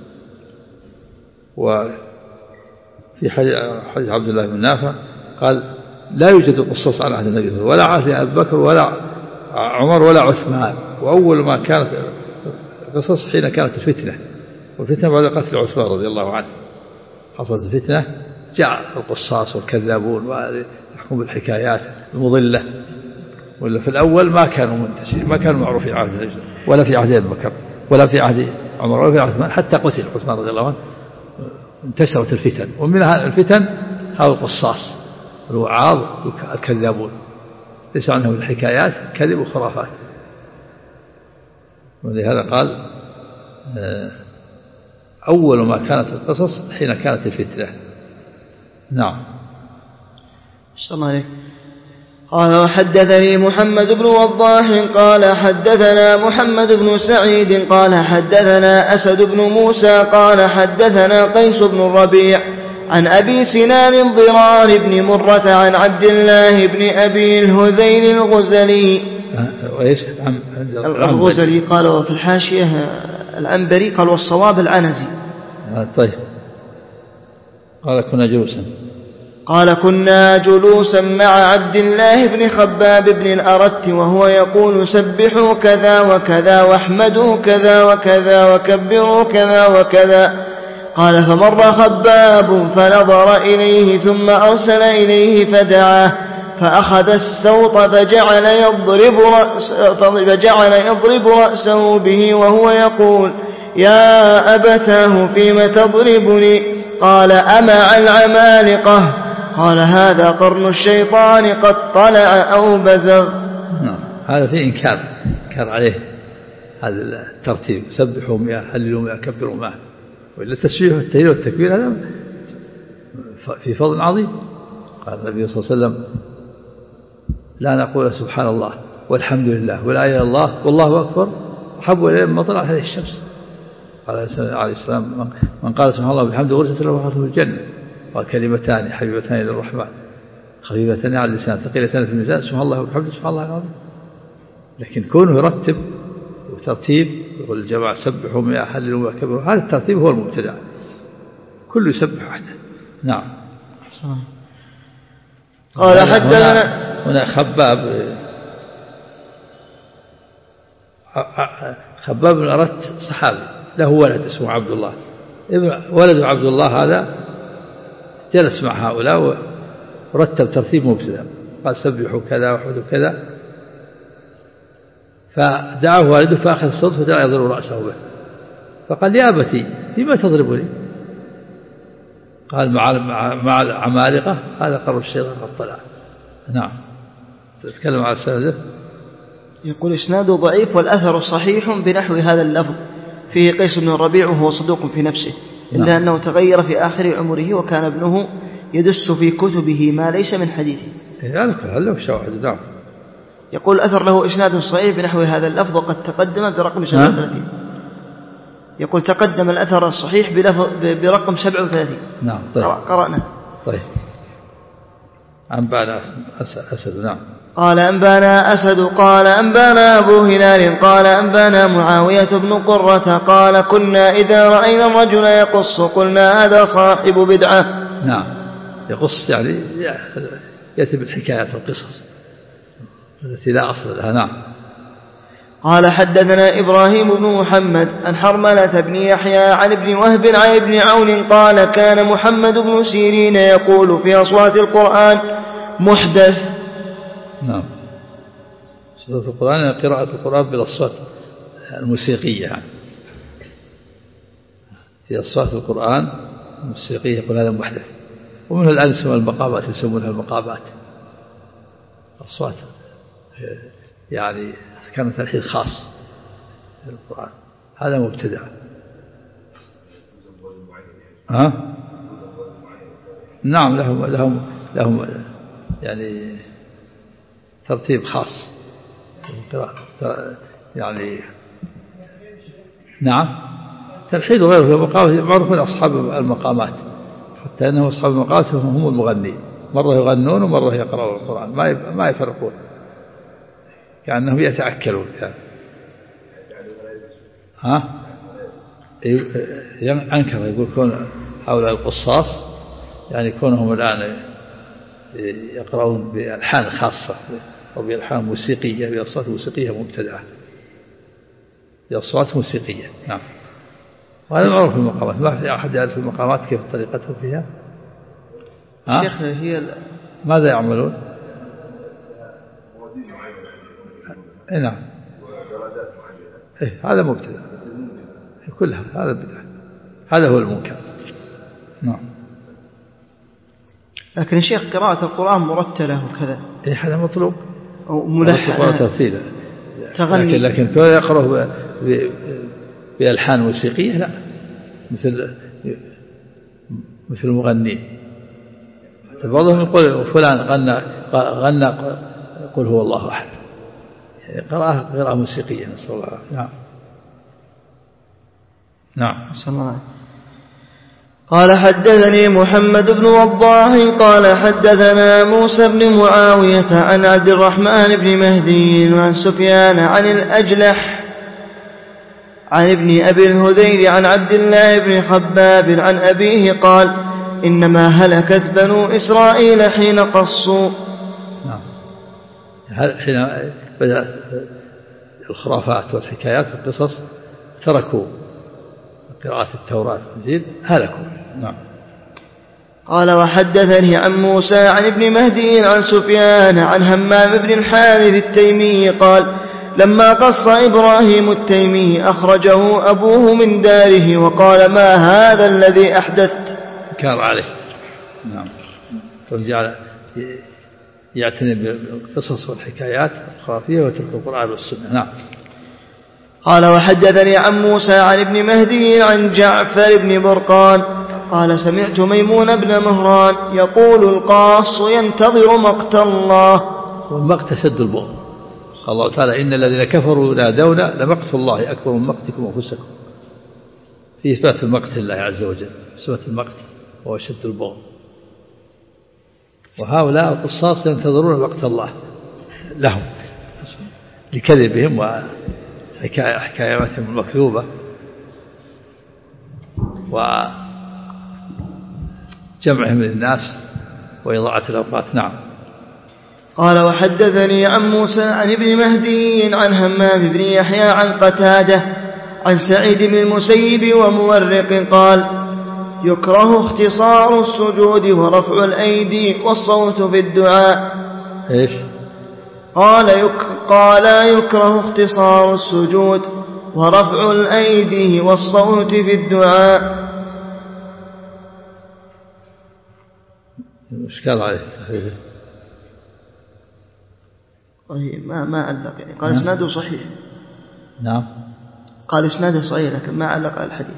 وفي حديث عبد الله بن نافع قال لا يوجد القصاص على عهد النبي ولا عهد أبي بكر ولا عمر ولا عثمان وأول ما كانت القصص حين كانت الفتنة والفتنة بعد قتل عثمان رضي الله عنه حصلت الفتنة جاء القصاص والكذابون ويحكم بالحكايات المضلة ولا في الأول ما كانوا منتشرين ما كانوا معروفين عهد النبي ولا في عهد أبي بكر ولا في عهد عمر ولا في عهد عثمان حتى قتل عثمان رضي الله عنه انتشرت الفتن ومن الفتن هذا القصاص الوعاظ والكذابون ليس عنهم الحكايات كذب وخرافات. ولهذا قال أول ما كانت القصص حين كانت الفتنة. نعم. صلى الله عليه. قال وحدثني محمد بن وضاح قال حدثنا محمد بن سعيد قال حدثنا أسد بن موسى قال حدثنا قيس بن الربيع عن أبي سنان ضرار بن مرة عن عبد الله بن أبي الهذيل الغزلي الغزلي قال وفي الحاشية العنبري قال والصواب العنزي. طيب. قال كنا جلوسا قال كنا جلوسا مع عبد الله بن خباب بن الأرت وهو يقول سبحوا كذا وكذا واحمدوا كذا وكذا وكبروا كذا وكذا. قال فمر خباب فنظر إليه ثم أرسل إليه فدعاه فأخذ السوط فجعل يضرب رأسه, فجعل يضرب رأسه به وهو يقول يا أبتاه فيم تضربني؟ قال أمع العمالقة؟ قال هذا قرن الشيطان قد طلع أو بزغ. هذا فيه إنكار إنكار عليه هذا الترتيب سبحوا مئة هللوا مئة كبروا مئة وإلا التسبيح والتهليل والتكبير هذا في فضل عظيم. قال النبي صلى الله عليه وسلم لا نقول سبحان الله والحمد لله ولا إله إلا الله والله أكبر أحب إليه مما طلعت عليه الشمس. قال عليه السلام من قال سبحان الله وبحمد غرست له حظه في الجنة. قال كلمتان حبيبتان إلى الرحمن خفيفتان على اللسان ثقيلتان في الميزان سبحان الله وبحمده سبحان الله العظيم. لكن كونه يرتب وترتيب يقول الجماعة سبحوا مئة هللوا مئة كبروا هذا الترتيب هو المبتدع. كله يسبح وحده نعم. قال حدثنا هنا خباب خباب بن أرت صحابي له ولد اسمه عبد الله، ولد عبد الله هذا جلس مع هؤلاء ورتب ترتيب مبتدأ، قال سبحوا كذا وحدوا كذا، فدعاه والده فأخذ الصوت فجعل يضرب رأسه به، فقال يا أبتي لما تضربني؟ قال مع مع العمالقة هذا قرب الشيطان قد طلع. نعم. تتكلم على سنده. يقول إسناده ضعيف والأثر صحيح بنحو هذا اللفظ، فيه قيس بن الربيع وهو صدوق في نفسه، إلا نعم. أنه تغير في آخر عمره وكان ابنه يدس في كتبه ما ليس من حديثه. هل له شواهد؟ نعم. يقول الأثر له إسناد صحيح بنحو هذا اللفظ وقد تقدم برقم سبعة وثلاثين. يقول تقدم الأثر الصحيح برقم سبعة وثلاثين. نعم. طيب. قرأنا. طيب. أنبانا أسد. نعم. قال أنبانا أسد قال أنبانا أبو هلال قال أنبانا معاوية بن قرة قال كنا إذا رأينا الرجل يقص قلنا هذا صاحب بدعة. نعم. يقص يعني يأتي بالحكايات والقصص التي لا أصل لها. نعم. قال حدثنا إبراهيم بن محمد عن حرملة بن يحيى عن ابن وهب عن ابن عون قال كان محمد بن سيرين يقول في أصوات القرآن محدث. نعم. أصوات القرآن قراءة القرآن بالأصوات الموسيقية يعني. في أصوات القرآن الموسيقية يقول هذا محدث، ومنه الآن يسمى المقامات يسمونها المقامات، أصوات يعني كان تلحين خاص للقرآن، هذا مبتدع. ها؟ نعم لهم لهم لهم يعني ترتيب خاص يعني. نعم. تلحين غيره معروفون أصحاب المقامات، حتى أنهم أصحاب المقامات هم المغنين، مرة يغنون ومرة يقرأون القرآن، ما ما يفرقون، كأنهم يتأكلون يعني. ها؟ أنكر يقول كون هؤلاء القصاص يعني كونهم الآن يقرؤون بألحان خاصة أو بألحان موسيقية بأصوات موسيقية مبتدعة، بأصوات موسيقية. نعم. وهذا معروف في المقامات، ما في أحد يعرف المقامات كيف طريقته فيها. شيخ هي ماذا يعملون؟ إيه نعم. إيه هذا مبتدع كلها، هذا بدعة، هذا هو المنكر. نعم. لكن الشيخ قراءة القرآن مرتلة وكذا إيه هذا مطلوب أو ملحن ترتيلا، تغني، لكن لكن كون يقرأه بألحان موسيقية لا، مثل مثل المغنين. بعضهم يقول فلان غنى غنى قل هو الله أحد، قراءة قراءة موسيقية نسأل الله. نعم. نعم. نسأل الله. قال حدثني محمد بن وضاح قال حدثنا موسى بن معاوية عن عبد الرحمن بن مهدي وعن سفيان عن الأجلح عن ابن أبي الهذيل عن عبد الله بن خباب عن أبيه قال إنما هلكت بنو إسرائيل حين قصوا. نعم. حين بدأ الخرافات والحكايات والقصص تركوا قراءة التوراة والإنجيل هلكوا. نعم. قال وحدثني عن موسى عن ابن مهدي عن سفيان عن همام بن الحارث التيمي قال لما قص إبراهيم التيمي أخرجه أبوه من داره وقال ما هذا الذي أحدثت؟ كار عليه. نعم. فجعل يعتني بالقصص والحكايات الخرافية وترك القرآن والسنة. نعم. قال وحدثني عن موسى عن ابن مهدي عن جعفر بن برقان قال سمعت ميمون بن مهران يقول القاص ينتظر مقت الله. والمقت شد البغض. قال الله تعالى إن الذين كفروا ينادون لمقت الله أكبر من مقتكم أنفسكم، في إثبات المقت لله عز وجل، إثبات المقت وهو شد البغض. وهؤلاء القصاص ينتظرون مقت الله لهم لكذبهم وحكاياتهم المكذوبة جمعهم للناس وإضاعة الأوقات. نعم. قال وحدثني عن موسى عن ابن مهدي عن همام بن يحيى عن قتادة عن سعيد بن المسيب ومورق قال يكره اختصار السجود ورفع الأيدي والصوت في الدعاء. إيش؟ قال, يك قال يكره اختصار السجود ورفع الأيدي والصوت في الدعاء. إشكال عليه تخريجه. ما ما علق يعني. قال إسناده صحيح. نعم. قال إسناده صحيح لكن ما علق على الحديث.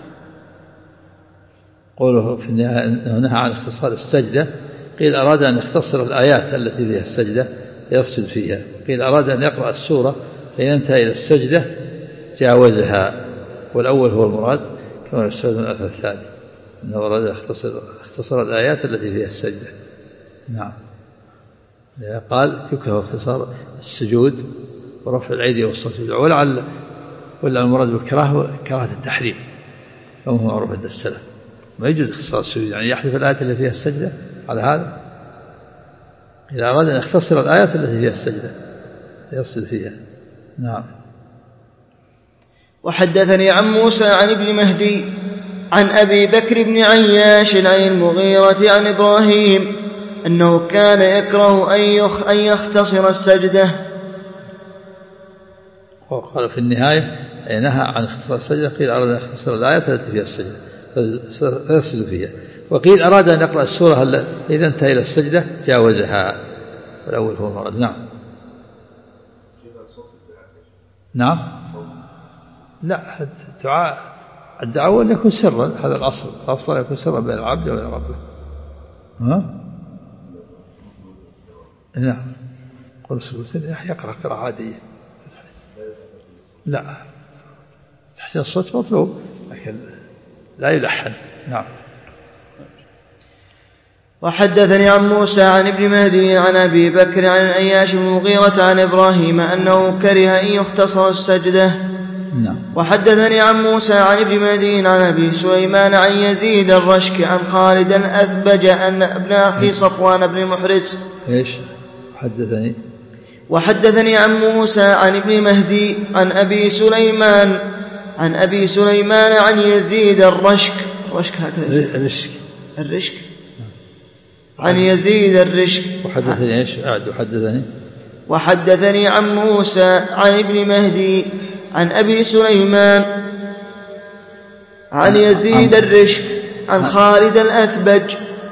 قوله في النهاية أنه نهى عن اختصار السجدة، قيل أراد أن يختصر الآيات التي فيها السجدة يسجد فيها، قيل أراد أن يقرأ السورة فإن انتهى إلى السجدة جاوزها، والأول هو المراد كما يستخدم الأثر الثاني أنه أراد أن يختصر, يختصر الآيات التي فيها السجدة. نعم. قال يكره اختصار السجود ورفع الأيدي والصوت في الدعاء، ولعل ولا المراد بالكراهة كراهة التحريم كما هو معروف عند السلف، ما يجوز اختصار السجود يعني يحذف الآيات التي فيها السجدة على هذا. إذا أراد أن يختصر الآيات التي فيها السجدة يصل فيها. نعم. وحدثني عن موسى عن ابن مهدي عن أبي بكر بن عياش عن المغيرة عن إبراهيم أنه كان يكره أن يختصر السجدة. وقال في النهاية أي نهى عن اختصار السجدة، قيل أراد أن يختصر الآيات التي فيها السجدة فيصل فيها، وقيل أراد أن يقرأ السورة إذا انتهى إلى السجدة جاوزها، والأول هو المراد. نعم. نعم. لا الدعاء الدعوة أن يكون سرا، هذا الأصل، الأصل يكون سرا بين العبد وبين ربه. ها؟ نعم. قل سلوسن يقرأ قراءة عادية. لا تحسين الصوت مطلوب لكن لا يلحن. نعم. وحدثني عن موسى عن ابن مهدي عن أبي بكر عن أياش بن المغيرة عن إبراهيم أنه كره أن يختصر السجدة. نعم. وحدثني عن موسى عن ابن مهدي عن أبي سليمان عن يزيد الرشك عن خالد الأثبج أن ابن أخي صفوان بن محرز. إيش حدثني؟ وحدثني عن موسى عن ابن مهدي عن أبي سليمان عن أبي سليمان عن يزيد الرشك الرشك هكذا الرشك الرشك عن يزيد الرشك. وحدثني إيش أعد وحدثني وحدثني عن موسى عن ابن مهدي عن أبي سليمان عن يزيد الرشك عن خالد الأثبج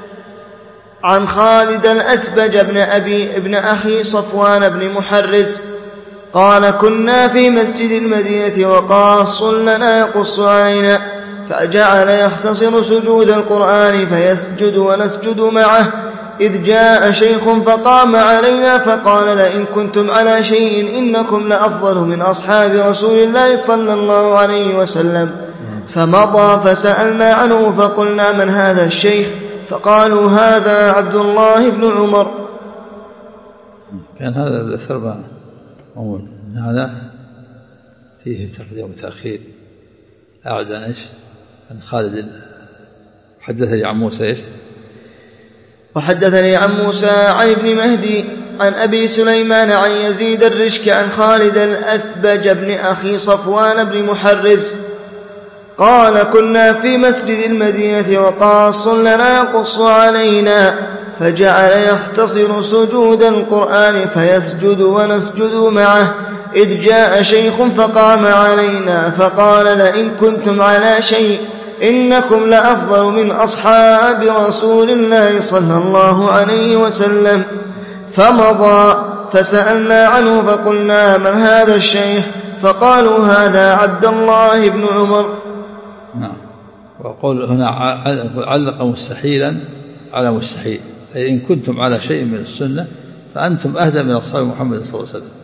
عن خالد الأثبج ابن أبي ابن أخي صفوان بن محرز قال كنا في مسجد المدينة وقاص لنا يقص علينا فجعل يختصر سجود القرآن فيسجد ونسجد معه إذ جاء شيخ فقام علينا فقال لئن كنتم على شيء إنكم لأفضل من أصحاب رسول الله صلى الله عليه وسلم. فمضى فسألنا عنه فقلنا من هذا الشيخ؟ فقالوا هذا عبد الله بن عمر. كان هذا الأثر موجود هذا فيه تقديم وتأخير. أعد عن إيش؟ عن خالد. حدثني عن موسى إيش؟ وحدثني عن موسى عن ابن مهدي عن أبي سليمان عن يزيد الرشك عن خالد الأثبج بن أخي صفوان بن محرز قال كنا في مسجد المدينة وقاص لنا يقص علينا فجعل يختصر سجود القرآن فيسجد ونسجد معه إذ جاء شيخ فقام علينا فقال لئن كنتم على شيء إنكم لأفضل من أصحاب رسول الله صلى الله عليه وسلم. فمضى فسألنا عنه فقلنا من هذا الشيخ؟ فقالوا هذا عبد الله بن عمر. نعم. وقول هنا علق مستحيلا على مستحيل، أي إن كنتم على شيء من السنة فأنتم أهدى من أصحاب محمد صلى الله عليه وسلم،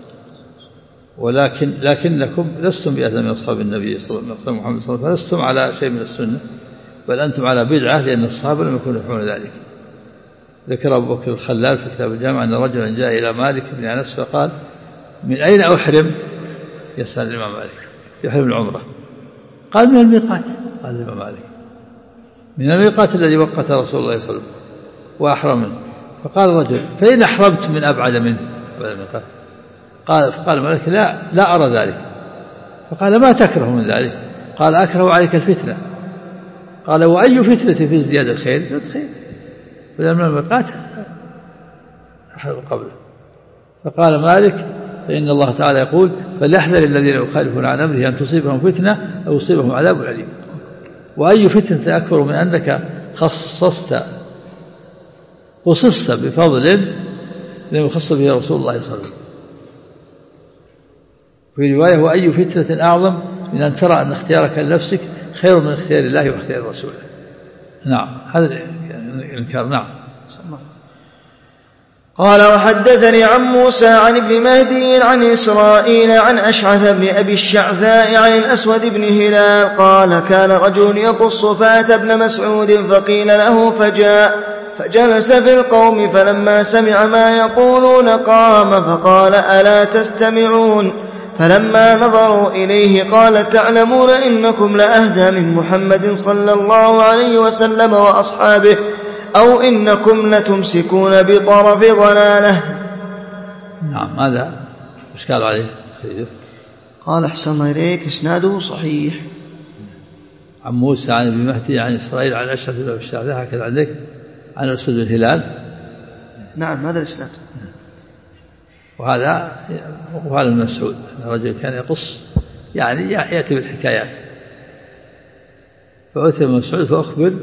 ولكن لكنكم لستم بأهدى من أصحاب النبي صلى الله عليه وسلم محمد صلى الله عليه وسلم، فلستم على شيء من السنة بل أنتم على بدعة، لأن الصحابة لم يكونوا يفعلون ذلك. ذكر أبو بكر الخلال في كتاب الجامع أن رجلا جاء إلى مالك بن أنس فقال من أين أحرم؟ يسأل الإمام مالك يحرم العمرة. قال من الميقات. قال الإمام مالك من الميقات الذي وقت رسول الله صلى الله عليه وسلم وأحرم منه. فقال الرجل فإن أحرمت من أبعد منه قال فقال مالك لا لا أرى ذلك. فقال ما تكره من ذلك؟ قال أكره عليك الفتنة. قال وأي فتنة في ازدياد الخير؟ زاد خير فلما الميقات قبله. فقال مالك فإن الله تعالى يقول فليحذر الذين يخالفون عن أمره أن تصيبهم فتنة أو يصيبهم عذاب أليم. وأي فتنة أكبر من أنك خصصت خصصت بفضل لم يخص به رسول الله صلى الله عليه وسلم. في رواية وأي فتنة أعظم من أن ترى أن اختيارك لنفسك خير من اختيار الله واختيار رسوله. نعم هذا الإنكار. نعم. قال وحدثني عن موسى عن ابن مهدي عن إسرائيل عن أشعث بن أبي الشعثاء عن الأسود بن هلال قال كان رجل يقص فأتى ابن مسعود فقيل له فجاء فجلس في القوم فلما سمع ما يقولون قام فقال ألا تستمعون؟ فلما نظروا إليه قال تعلمون إنكم لأهدى من محمد صلى الله عليه وسلم وأصحابه أو إنكم لتمسكون بطرف ضلاله. نعم هذا إشكال عليه. قال أحسن إليك إسناده صحيح. عن موسى عن ابن مهدي عن إسرائيل عن أشعث بن أبي الشعثاء هكذا عندك عن الأسود الهلال. نعم هذا الإسناد. وهذا وهذا ابن مسعود الرجل كان يقص يعني يأتي بالحكايات. فأتي ابن مسعود فأخبر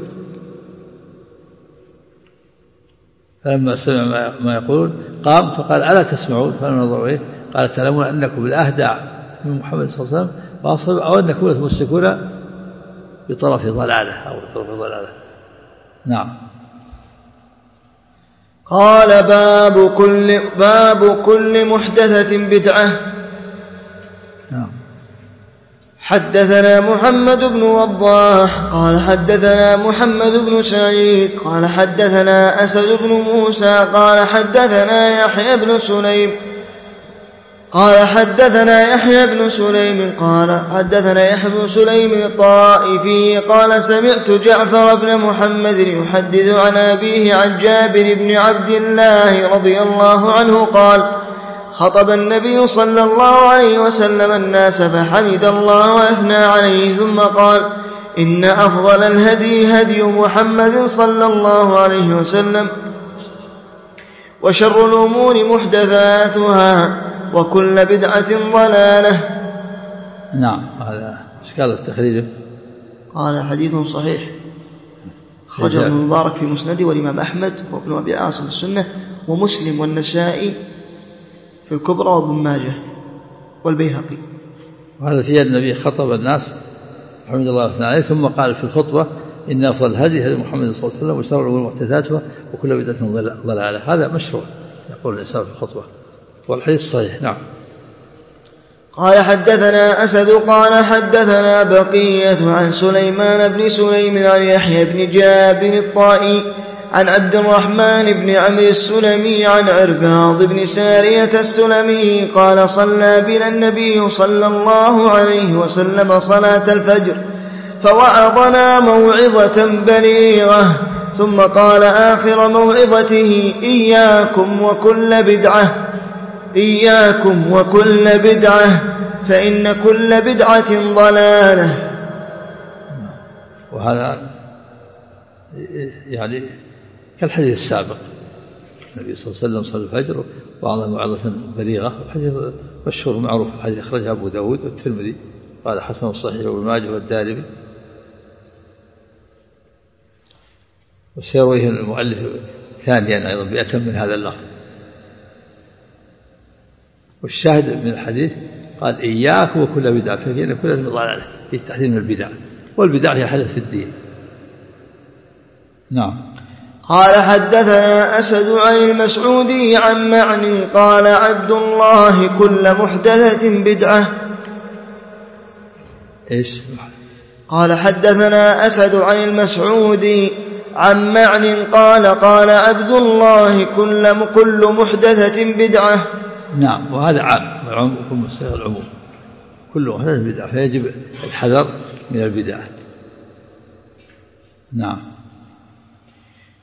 فلما سمع ما يقول قام فقال ألا تسمعون؟ فلما نظروا إليه قال تعلمون أنكم الأهدى من محمد صلى الله عليه وسلم واصحابه أو أنكم تمسكون بطرف ضلالة أو بطرف ضلالة. نعم. قال باب كل باب كل محدثة بدعة. نعم. حدثنا محمد بن وضاح قال حدثنا محمد بن سعيد قال حدثنا أسد بن موسى قال حدثنا يحيى بن سليم قال حدثنا يحيى بن سليم قال حدثنا يحيى بن سليم الطائفي قال سمعت جعفر بن محمد يحدث عن أبيه عن جابر بن عبد الله رضي الله عنه قال خطب النبي صلى الله عليه وسلم الناس فحمد الله وأثنى عليه ثم قال إن أفضل الهدي هدي محمد صلى الله عليه وسلم وشر الأمور محدثاتها وكل بدعة ضلالة. نعم هذا إشكال التخريج. قال حديث صحيح خرجه ابن المبارك في مسنده والإمام أحمد وابن أبي عاصم السنة ومسلم والنسائي في الكبرى وابن ماجه والبيهقي. وهذا في النبي خطب الناس الحمد لله وثنى عليه ثم قال في الخطبة إن أفضل الهدي هدي محمد صلى الله عليه وسلم وشر الأمور محدثاتها وكل بدعة ضلالة. هذا مشروع يقول الإنسان في الخطبة والحديث صحيح. نعم. قال حدثنا أسد قال حدثنا بقية عن سليمان بن سليم عن يحيى بن جابر الطائي عن عبد الرحمن بن عمرو السلمي عن عرباض بن سارية السلمي قال صلى بنا النبي صلى الله عليه وسلم صلاة الفجر فوعظنا موعظة بليغة ثم قال آخر موعظته إياكم وكل بدعة إياكم وكل بدعة فإن كل بدعة ضلالة. وهذا يعني كالحديث السابق النبي صلى الله عليه وسلم صلى الفجر وعظ موعظة بليغة. الحديث مشهور معروف الحديث أخرجه أبو داود والترمذي قال حسن الصحيح وابن ماجه والدارمي. وسيرويه المؤلف ثانيا أيضا بأتم من هذا اللفظ. والشاهد من الحديث قال إياك وكل بدعة فإن كل من ضلالة في التحذير من البدع والبدع هي حدث في الدين. نعم. قال حدثنا أسد عن المسعودي عن معن قال عبد الله كل محدثة بدعة. إيش؟ قال حدثنا أسد عن المسعودي عن معن قال قال عبد الله كل كل محدثة بدعة. نعم. وهذا عام العموم كل مستوى العموم كل محدثة بدعة فيجب الحذر من البدعة. نعم.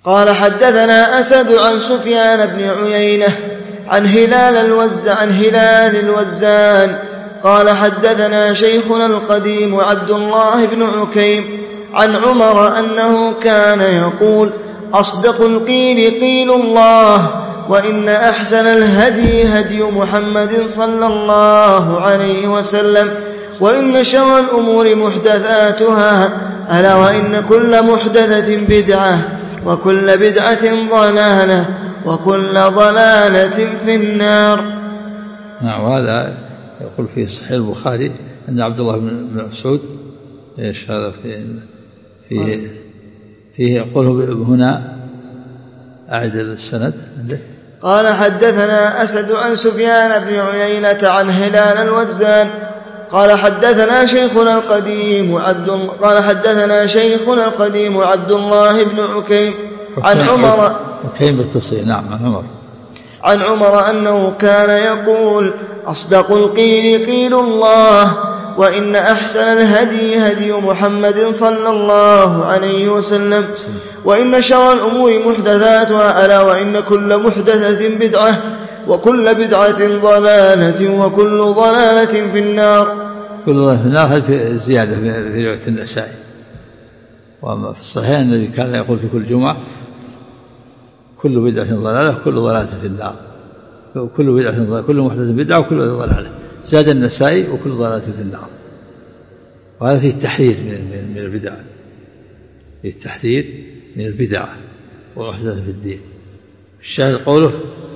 قال حدثنا أسد عن سفيان بن عيينة عن هلال الوز عن هلال الوزان قال حدثنا شيخنا القديم عبد الله بن عكيم عن عمر أنه كان يقول أصدق القيل قيل الله وإن أحسن الهدي هدي محمد صلى الله عليه وسلم وإن شر الأمور محدثاتها ألا وإن كل محدثة بدعة وكل بدعة ضلالة وكل ضلالة في النار. نعم. وهذا يقول في صحيح البخاري أن عبد الله بن مسعود إيش هذا فيه فيه فيه يقوله هنا أعد السند. قال حدثنا أسد عن سفيان بن عيينة عن هلال الوزان قال حدثنا شيخنا القديم عبد قال حدثنا شيخنا القديم عبد الله بن عكيم عن عمر عكيم بالتصحيح. نعم. عن عمر عن عمر أنه كان يقول أصدق القيل قيل الله وإن أحسن الهدي هدي محمد صلى الله عليه وسلم وإن شر الأمور محدثاتها ألا وإن كل محدثة بدعة وكل بدعة ضلالة وكل ضلالة في النار. كل ضلالة في النار. هذه في زيادة في رواية النسائي. وأما في الصحيح الذي كان يقول في كل جمعة كل بدعة ضلالة كل ضلالة في النار. كل بدعة ضلالة كل محدثة بدعة وكل ضلالة. زاد النسائي وكل ضلالة في النار. وهذا فيه التحذير من البدع. فيه التحذير من البدع والمحدثة في الدين. الشاهد قوله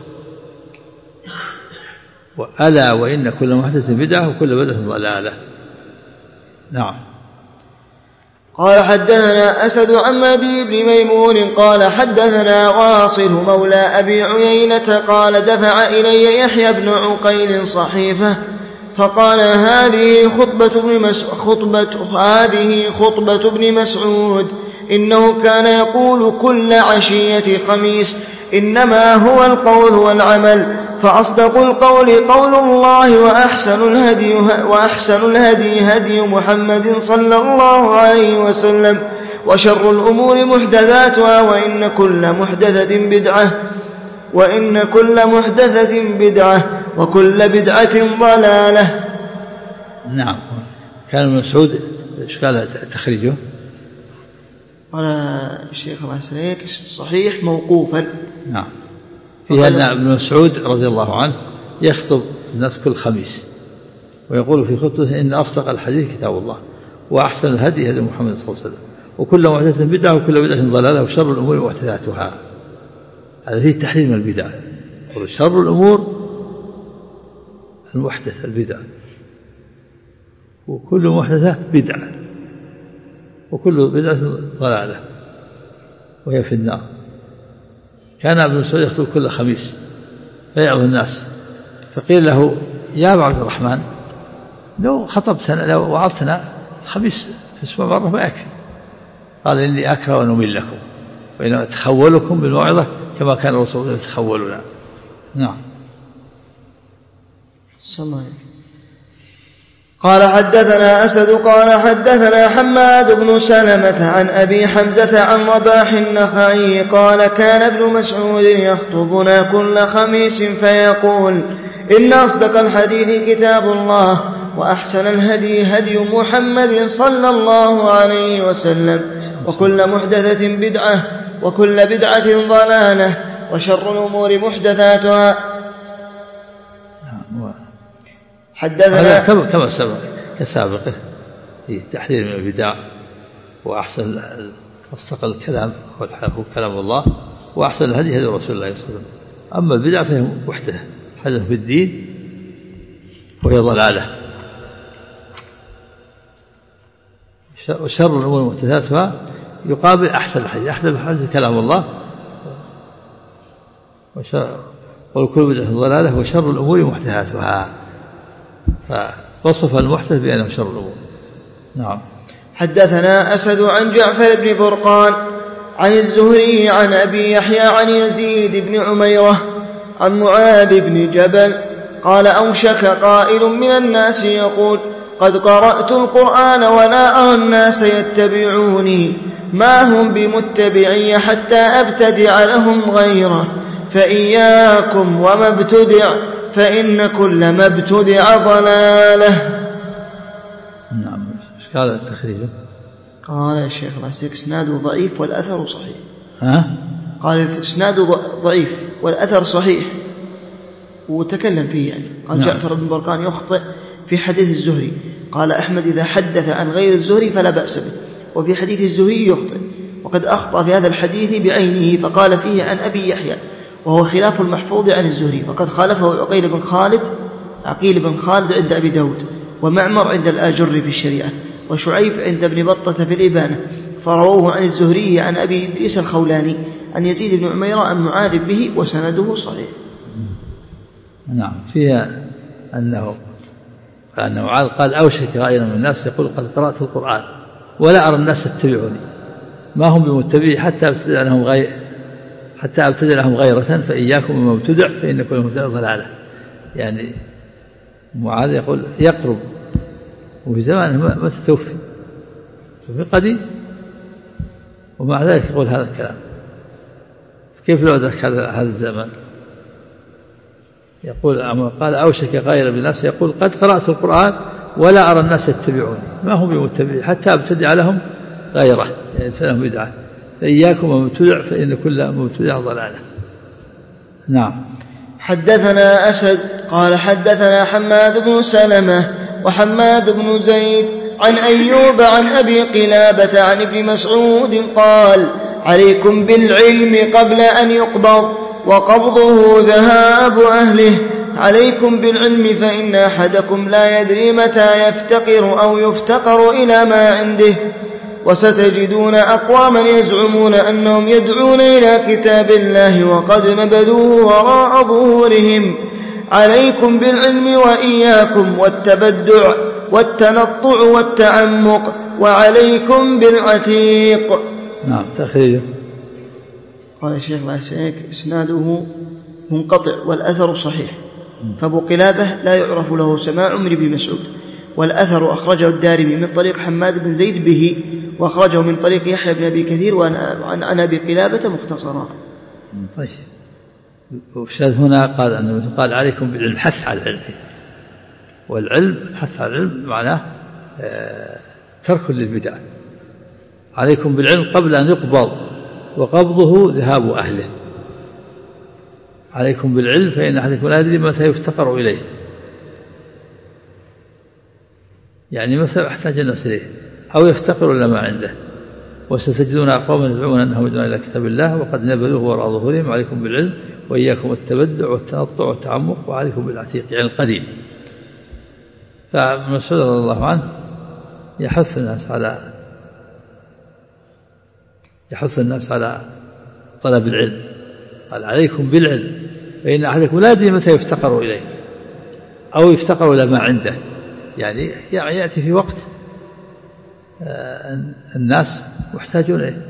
وألا وإن كل محدثة بدعة وكل بدعة ضلالة. نعم. قال حدثنا أسد عن مهدي بن ميمون قال حدثنا واصل مولى أبي عيينة قال دفع إلي يحيى بن عقيل صحيفة فقال هذه خطبة ابن مسعود خطبة هذه خطبة ابن مسعود إنه كان يقول كل عشية خميس إنما هو القول والعمل فأصدق القول قول الله وأحسن الهدي وأحسن الهدي هدي محمد صلى الله عليه وسلم وشر الأمور محدثاتها وإن كل محدثة بدعة وإن كل محدثة بدعة وكل بدعة ضلالة. نعم. كان ابن مسعود ايش قال تخريجه؟ قال الشيخ الله يسلمك صحيح موقوفا. نعم. في أن ابن مسعود رضي الله عنه يخطب الناس كل خميس ويقول في خطبته إن أصدق الحديث كتاب الله وأحسن الهدي هدي محمد صلى الله عليه وسلم وكل محدثة بدعة وكل بدعة ضلالة وشر الأمور محدثاتها. هذا فيه تحذير من البدع. شر الأمور المحدثة البدع وكل محدثة بدعة وكل بدعة ضلالة وهي في النار. كان ابن مسعود يخطب كل خميس فيعظ الناس فقيل له يا أبا عبد الرحمن لو خطبتنا لو وعظتنا خميس في اسبوع مرة ما يكفي. قال إني أكره أن أمل لكم وإن أتخولكم بالموعظة كما كان الرسول يتخولنا. نعم. قال حدثنا أسد قال حدثنا حماد بن سلمة عن أبي حمزة عن رباح النخعي قال كان ابن مسعود يخطبنا كل خميس فيقول إن أصدق الحديث كتاب الله وأحسن الهدي هدي محمد صلى الله عليه وسلم وكل محدثة بدعة وكل بدعة ضلالة وشر الأمور محدثاتها. حدثنا كما سبق كسابقه في التحذير من البدع وأحسن أصدق الكلام هو كلام الله وأحسن الهدي هدي رسول الله صلى الله عليه وسلم. أما البدع فهي محدثة حدث في الدين وهي ضلالة وشر الأمور محدثاتها يقابل أحسن الحديث. أحسن الحديث كلام الله وكل بدعة ضلالة وشر الأمور محدثاتها فوصف المحدث بأنه شر الأمور. نعم. حدثنا أسد عن جعفر بن فرقان عن الزهري عن أبي يحيى عن يزيد بن عميرة عن معاذ بن جبل قال أوشك قائل من الناس يقول قد قرأت القرآن ولا أرى الناس يتبعوني ما هم بمتبعي حتى أبتدع لهم غيره فإياكم وما ابتدع فإن كل ما ابتدع ضلاله. نعم. ايش قال التخريج؟ قال الشيخ العسيك اسناده ضعيف والأثر صحيح. ها؟ قال اسناده ضعيف والأثر صحيح وتكلم فيه يعني. قال نعم. جعفر بن برقان يخطئ في حديث الزهري. قال أحمد إذا حدث عن غير الزهري فلا بأس به، وفي حديث الزهري يخطئ، وقد أخطأ في هذا الحديث بعينه فقال فيه عن أبي يحيى وهو خلاف المحفوظ عن الزهري، فقد خالفه عقيل بن خالد عقيل بن خالد عند أبي داود، ومعمر عند الآجر في الشريعة، وشعيب عند ابن بطة في الإبانة، فرووه عن الزهري عن أبي إدريس الخولاني عن يزيد بن عمير عن معاذ به وسنده صحيح. نعم. فيها أنه أن معاذ قال أوشك غير من الناس يقول قد قرأت القرآن ولا أرى الناس يتبعوني ما هم بمتبعي حتى أبتدع لهم غير حتى أبتدع لهم غيرة فإياكم وما ابتدع فإن كل مبتدع ضلالة. يعني معاذ يقول يقرب وفي زمان ما تتوفي في قديم ومع ذلك يقول هذا الكلام. كيف لو أدرك هذا الزمان؟ يقول قال أوشك غير بالناس يقول قد قرأت القرآن ولا أرى الناس يتبعوني ما هم بمتبعي حتى أبتدع لهم غيره يعني لهم بدعة فإياكم ومبتدع فإن كل مبتدع ضلالة. نعم. حدثنا أسد قال حدثنا حماد بن سلمة وحماد بن زيد عن أيوب عن أبي قلابة عن ابن مسعود قال عليكم بالعلم قبل أن يقبض وقبضه ذهاب أهله. عليكم بالعلم فإن أحدكم لا يدري متى يفتقر أو يفتقر إلى ما عنده وستجدون أقواما يزعمون أنهم يدعون إلى كتاب الله وقد نبذوه وراء ظهورهم. عليكم بالعلم وإياكم والتبدع والتنطع والتعمق وعليكم بالعتيق. نعم. تخريج. قال الشيخ العسيك إسناده منقطع والأثر صحيح، فأبو قلابة لا يعرف له سماع من ابن مسعود، والأثر أخرجه الدارمي من طريق حماد بن زيد به، وأخرجه من طريق يحيى بن أبي كثير وعن أبي قلابة مختصرا. طيب. وشاذ هنا قال أنه قال عليكم بالعلم حث على العلم، والعلم حث على العلم معناه ترك للبدع. عليكم بالعلم قبل أن يقبض وقبضه ذهاب أهله. عليكم بالعلم فإن أحدكم لا يدري متى يفتقر إليه، يعني متى يحتاج الناس إليه أو يفتقر إلى ما عنده. وستجدون أقواما يدعون أنهم يدعون إلى كتاب الله وقد نبذوه وراء ظهورهم. عليكم بالعلم وإياكم التبدع والتنطع والتعمق وعليكم بالعتيق يعني القديم. فابن مسعود رضي الله عنه يحث الناس على يحث الناس على طلب العلم. قال عليكم بالعلم فإن أحدكم لا يدري متى يفتقر إليه أو يفتقر إلى ما عنده، يعني يأتي في وقت الناس محتاجون إليه.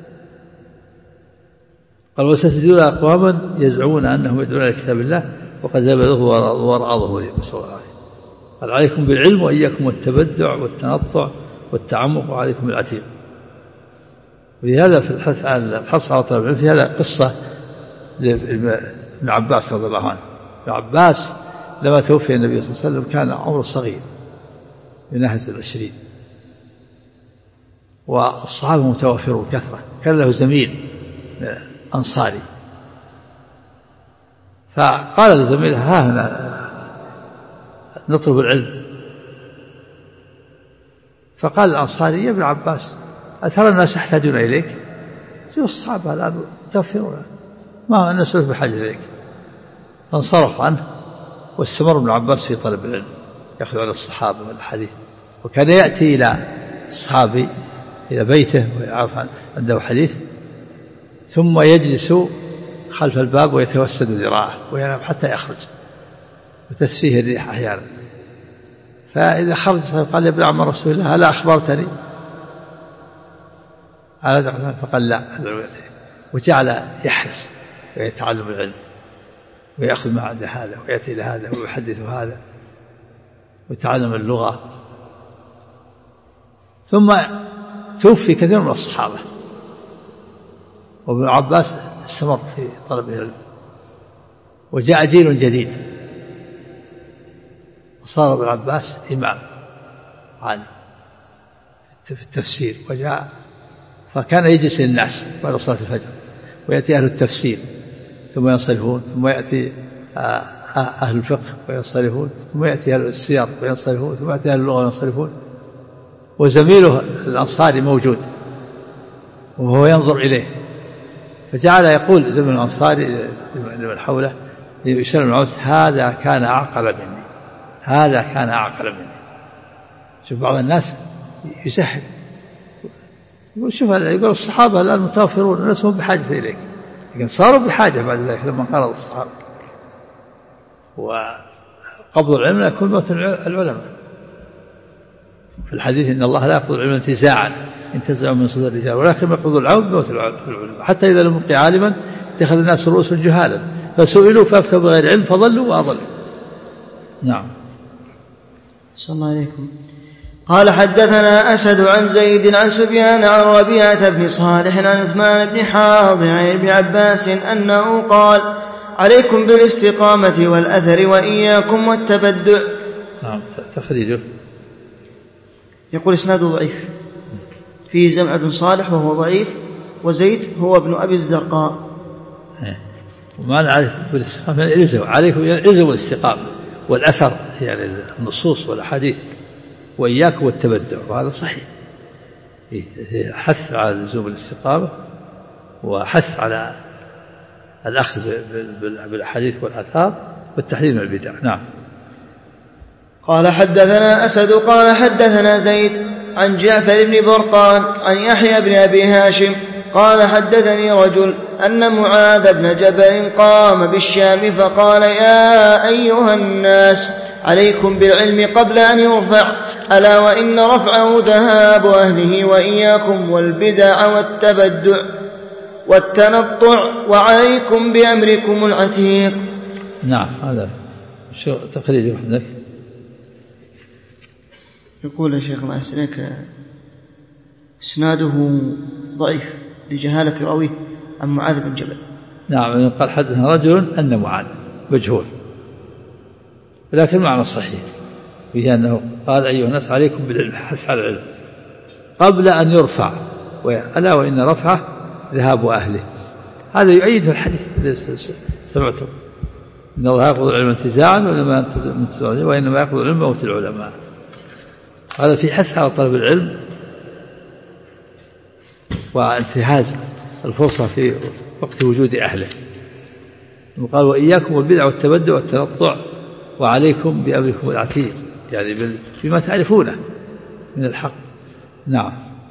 قال وستجدون أقواما يزعمون أنهم يدعون إلى كتاب الله وقد نبذوه وراء ظهورهم. قال عليكم بالعلم وإياكم التبدع والتنطع والتعمق وعليكم العتيق. ولهذا في الحث على الحرص على طلب العلم في هذا قصة لابن عباس رضي الله عنه. ابن عباس لما توفي النبي صلى الله عليه وسلم كان عمره صغير يناهز العشرين، والصحابة متوافرون كثرة. كان له زميل أنصاري فقال لزميله ها هنا نطلب العلم. فقال الأنصاري يا ابن عباس أترى الناس يحتاجون إليك؟ شوف الصحابة الآن متوفرون ما نسلك بحاجة إليك. فانصرف عنه واستمر ابن عباس في طلب العلم يأخذ على الصحابة والحديث، وكان يأتي إلى الصحابي إلى بيته ويعرف عنده حديث ثم يجلس خلف الباب ويتوسد ذراعه وينام حتى يخرج وتسفيه الريح أحيانا. فإذا خرج قال يا ابن عم رسول الله هل أخبرتني؟ فقال لا. وجعل يحرص ويتعلم العلم ويأخذ ما عند هذا ويأتي إلى هذا ويحدث هذا ويتعلم اللغة ثم توفي كثير من الصحابة، وابن عباس استمر في طلب العلم، وجاء جيل جديد وصار ابن عباس إمام عالم في التفسير، وجاء فكان يجلس للناس بعد صلاة الفجر، ويأتي أهل التفسير ثم ينصرفون، ثم يأتي أهل الفقه وينصرفون، ثم يأتي أهل السياق وينصرفون، ثم يأتي أهل اللغة وينصرفون، وزميله الأنصاري موجود وهو ينظر إليه، فجعل يقول زميل الأنصاري لمن حوله يشير من عوس: هذا كان أعقل مني، هذا كان أعقل مني. شوف بعض الناس يسهل، يقول شوف يقول الصحابة الآن متوفرون، الناس هم بحاجة إليك، لكن صاروا بحاجة بعد ذلك لما قال الصحابة. وقبض العلم لا يكون موت العلماء، في الحديث إن الله لا يقبض العلم انتزاعا انتزعوا من صدور الرجال، ولكن يقبض العلم بموت العلماء، حتى إذا لم يبقي عالما اتخذ الناس رؤوس جهالا فسئلوا فافتوا بغير علم فضلوا وأضلوا. نعم. صلى الله عليكم. قال حدثنا أسد عن زيد عن سفيان عن ربيعة بن صالح عن عثمان بن حاضر عن ابن عباس أنه قال: عليكم بالاستقامة والأثر وإياكم والتبدع. نعم. تخريجه يقول إسناده ضعيف، فيه زمع بن صالح وهو ضعيف، وزيد هو ابن أبي الزرقاء. وما نعرف بالاستقامة يلزم عليكم يلزم الاستقامة والأثر، يعني النصوص والأحاديث، وإياكم والتبدع، وهذا صحيح، حث على لزوم الاستقامة وحث على الأخذ بالأحاديث والآثار والتحذير من البدع. نعم. قال حدثنا أسد قال حدثنا زيد عن جعفر بن برقان عن يحيى بن أبي هاشم قال حدثني رجل أن معاذ بن جبل قام بالشام فقال: يا أيها الناس عليكم بالعلم قبل أن يرفع، ألا وإن رفعه ذهاب أهله، وإياكم والبدع والتبدع والتنطع، وعليكم بأمركم العتيق. نعم. هذا شو تقرير عندك؟ يقول الشيخ الله يسلمك اسناده ضعيف لجهالة راويه عن معاذ بن جبل. نعم. قال حدثنا رجل أن معاذ مجهول، لكن معنى صحيح فيه أنه قال: أيها الناس عليكم بالعلم، حث على العلم قبل أن يرفع، ألا وإن رفعه ذهاب أهله. هذا يؤيد الحديث سمعته: إن الله يقبض العلم انتزاعا وإنما يقبض العلم موت العلماء. هذا في حث على طلب العلم وانتهاز الفرصة في وقت وجود أهله. وقال: وإياكم والبدع والتبدع والتنطع، وعليكم بأمركم العتيق، يعني بما تعرفونه من الحق. نعم.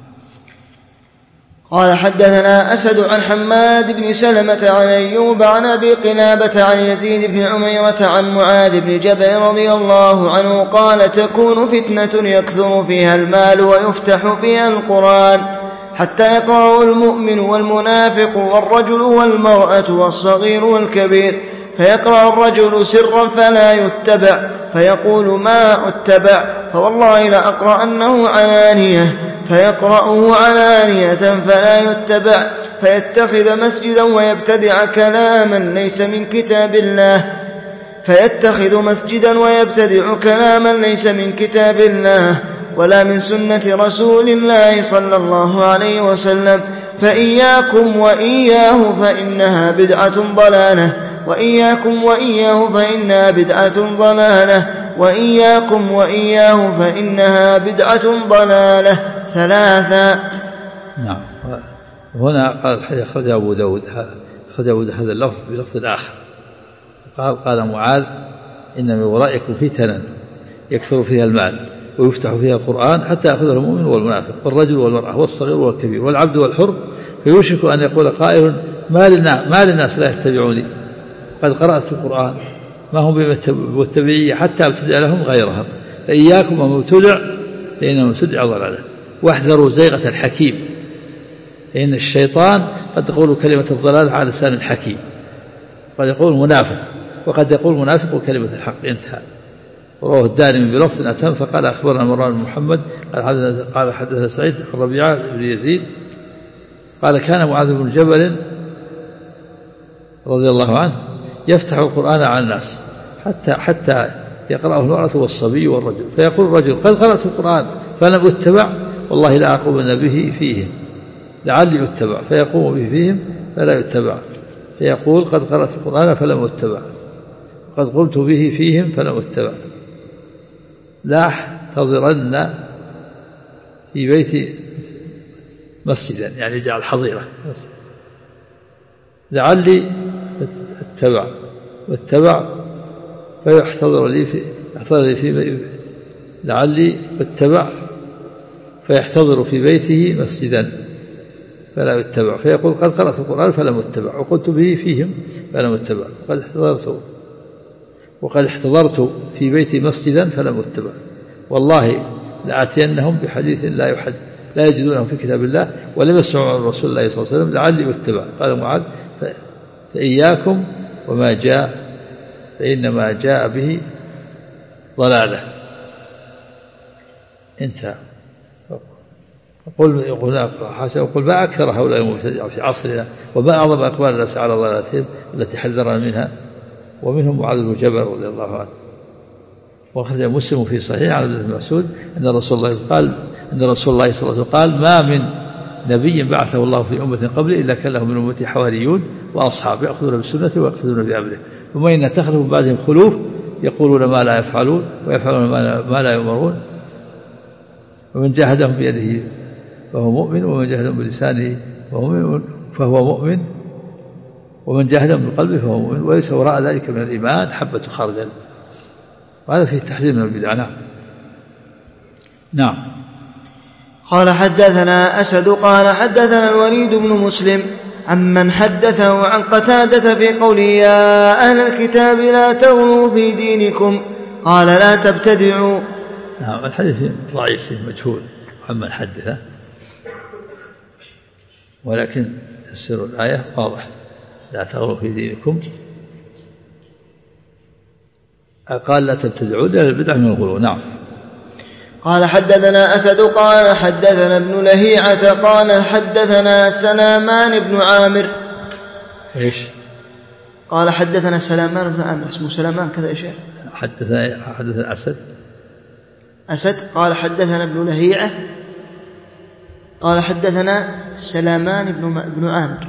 قال حدثنا أسد عن حماد بن سلمة عن أيوب عن أبي قلابة عن يزيد بن عميرة عن معاذ بن جبل رضي الله عنه قال: تكون فتنة يكثر فيها المال ويفتح فيها القرآن، حتى يقرأه المؤمن والمنافق والرجل والمرأة والصغير والكبير، فيقرأ الرجل سرا فلا يتبع، فيقول: ما أتبع، فوالله لأقرأنه علانية، فيقرأه علانية فلا يتبع، فيتخذ مسجدا ويبتدع كلاما ليس من كتاب الله فيتخذ مسجدا ويبتدع كلاما ليس من كتاب الله ولا من سنة رسول الله صلى الله عليه وسلم، فإياكم وإياه فإنها بدعة ضلالة، وإياكم وإياه فإنها بدعة ضلالة، وإياكم وإياه فإنها بدعة ضلالة، ثلاثة. نعم. هنا قال أخرج أبو داود أخرج أبو داود هذا اللفظ بلفظ آخر، قال قال معاذ: إن من ورائكم فتنا يكثر فيها المال ويفتح فيها القرآن، حتى يأخذه المؤمن والمنافق والرجل والمرأة والصغير والكبير والعبد والحر، فيوشك أن يقول قائل: ما للناس, ما للناس لا يتبعوني، قد قرأت القرآن، ما هم بالتبعية حتى ابتدع لهم غيرها، فإياكم ومبتدع فإن مبتدع ضلاله، واحذروا زيغة الحكيم، فإن الشيطان قد يقول كلمة الضلال على لسان الحكيم، قد يقول منافق، وقد يقول منافق كلمة الحق. انتهى. ورواه الدارمي بلفظ أتم فقال أخبرنا مروان بن محمد قال حدثنا سعيد الربيعة بن يزيد قال كان معاذ بن جبل رضي الله عنه يفتح القرآن على الناس حتى حتى يقرأه المرأة والصبي والرجل، فيقول الرجل قد قرأت القرآن فلم أتبع والله لا أقومن به فيهم لعلي أتبع، فيقوم به فيهم فلا يتبع، فيقول قد قرأت القرآن فلم أتبع قد قمت به فيهم فلم أتبع، لا احتضرن في بيتي مسجدا يعني جعل حظيرة لعلي اتبع واتبع فيحتضر لي في يحتضر لي في لعلي اتبع فيحتضر في بيته مسجدا فلا يتبع، فيقول قد قرأت القرآن فلم اتبع وقلت به فيهم فلم اتبع وقد احتضرت وقد احتضرت في بيتي مسجدا فلم اتبع والله لآتينهم بحديث لا يحد لا يجدونه في كتاب الله ولم يسمعوا عن رسول الله صلى الله عليه وسلم لعلي اتبع. قال معاذ فإياكم وما جاء فإنما جاء به ضلاله انتهى. يقول يقول يقول ما أكثر هؤلاء المبتدعين في عصرنا وما أعظم أقوال الناس على ضلالتهم التي حذرنا منها، ومنهم معاذ بن جبل رضي الله عنه. وأخرج مسلم في صحيح عن ابن مسعود أن رسول الله قال أن رسول الله صلى الله عليه وسلم قال ما من نبي بعثه الله في أمة قبله إلا كان له من أمته حواريون وأصحاب يأخذون بسنته ويقتدون بأمره ثم إن تخلف من بعدهم خلوف يقولون ما لا يفعلون ويفعلون ما لا يؤمرون ومن جاهدهم بيده فهو مؤمن ومن جاهدهم بلسانه فهو مؤمن ومن جاهدهم بقلبه فهو مؤمن وليس وراء ذلك من الإيمان حبة خردل. وهذا فيه التحذير من البدع. نعم. نعم. قال حدثنا أسد قال حدثنا الوليد بن مسلم عمن حدثه عن قتادة في قوله يا أهل الكتاب لا تغلوا في دينكم قال لا تبتدعوا. نعم. الحديث ضعيف مجهول عمن حدثه، ولكن تفسير الآية واضح لا تغلوا في دينكم قال لا تبتدعوا لأن البدع من الغلو. نعم. قال حدثنا أسد قال حدثنا ابن لهيعة قال حدثنا سلامان بن عامر. إيش؟ قال حدثنا سلامان بن عامر اسمه سلامان كذا يا شيخ. حدثنا حدثنا أسد أسد قال حدثنا ابن لهيعة قال حدثنا سلامان بن بن عامر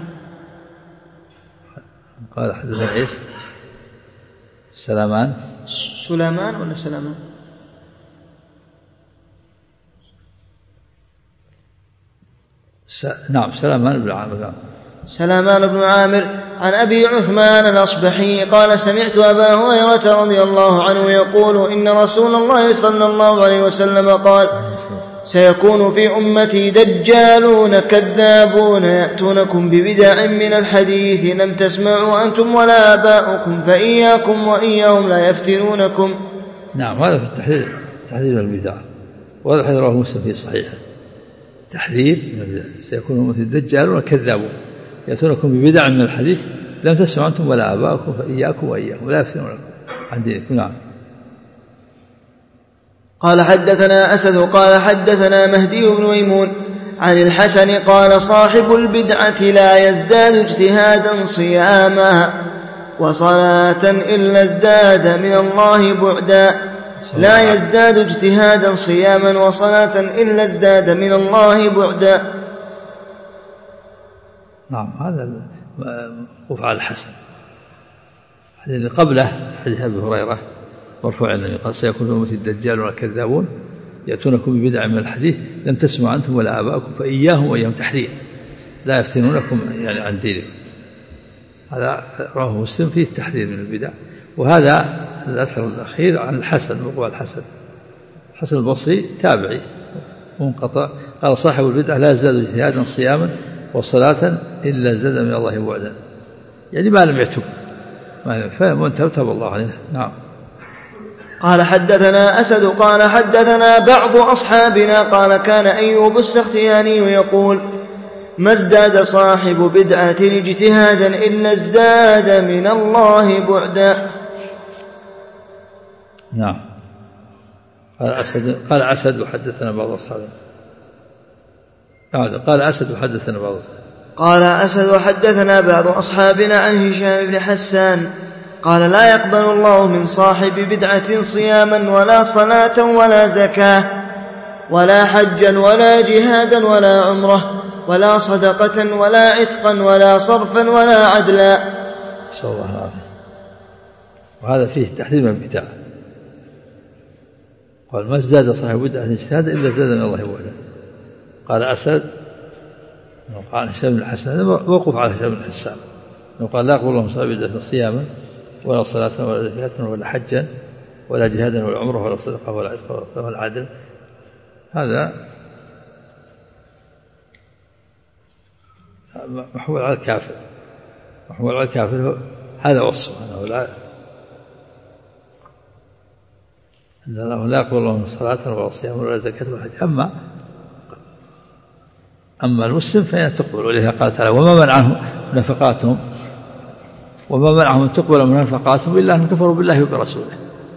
قال حدثنا إيش؟ سلامان سلامان ولا سلامان؟ س... نعم سلامان بن عامر. سلامان بن عامر عن أبي عثمان الأصبحي قال سمعت أبا هريرة رضي الله عنه يقول إن رسول الله صلى الله عليه وسلم قال سيكون في أمتي دجالون كذابون يأتونكم ببدع من الحديث لم تسمعوا أنتم ولا آباؤكم فإياكم وإياهم لا يفتنونكم. نعم. هذا في التحذير تحذير البدع، وهذا الحديث رواه مسلم في صحيحه تحذير من البدع. سيكون أمتي دجالون كذابون يأتونكم ببدع من الحديث لم تسمعوا أنتم ولا آباؤكم فإياكم وإياهم لا يفتنونكم عن دينكم. نعم. قال حدثنا أسد قال حدثنا مهدي بن ميمون عن الحسن قال صاحب البدعة لا يزداد اجتهادا صياما وصلاة إلا ازداد من الله بعدا. لا يزداد اجتهادا صياما وصلاة إلا ازداد من الله بعدا. نعم. هذا موقوف على الحسن. الذي قبله حديث أبي هريرة مرفوع النبي قال سيكون أمتي الدجال والكذابون يأتونكم ببدع من الحديث لم تسمعوا أنتم ولا آباؤكم فإياهم وإياهم تحذير لا يفتنونكم يعني عن دينكم. هذا رواه مسلم فيه التحذير من البدع. وهذا الأثر الأخير عن الحسن وقوع الحسن الحسن البصري تابعي منقطع قال صاحب البدع لا يزداد اجتهادا صياما وصلاة إلا ازداد من الله بعدا، يعني ما لم يتب فمنتهى تاب الله عليه. نعم. قال حدثنا أسد قال حدثنا بعض أصحابنا قال كان أيوب السختياني يقول ما ازداد صاحب بدعة اجتهادا إلا ازداد من الله بعدا. نعم. قال أسد قال أسد وحدثنا بعض أصحابنا. قال أسد وحدثنا بعض قال أسد وحدثنا بعض أصحابنا عن هشام بن حسان قال لا يقبل الله من صاحب بدعة صياما ولا صلاة ولا زكاة ولا حجا ولا جهادا ولا عمرة ولا صدقة ولا عتقا ولا صرفا ولا عدلا. صلى الله عليه وسلم. وهذا فيه تحذير من البدع. قال ما ازداد صاحب بدعة اجتهادا إلا زاد من الله وحده. قال أسد وقال هشام بن حسان موقوف على هشام بن حسان وقال لا يقبل الله من صاحب بدعة صياما ولا صلاة ولا زكاة ولا حجا ولا جهادا ولا عمرة ولا صدقة ولا عتق ولا عدل. هذا محمول على الكافر محمول على الكافر. هذا وصفه أنه لا أنه لا يقبل الله من صلاة ولا صيام ولا زكاة ولا حج. أما أما المسلم فإن تقبل. ولذا قال تعالى وما منعهم نفقاتهم وما منعهم أن تقبل من نفقاتهم إلا أن كفروا بالله وبرسوله.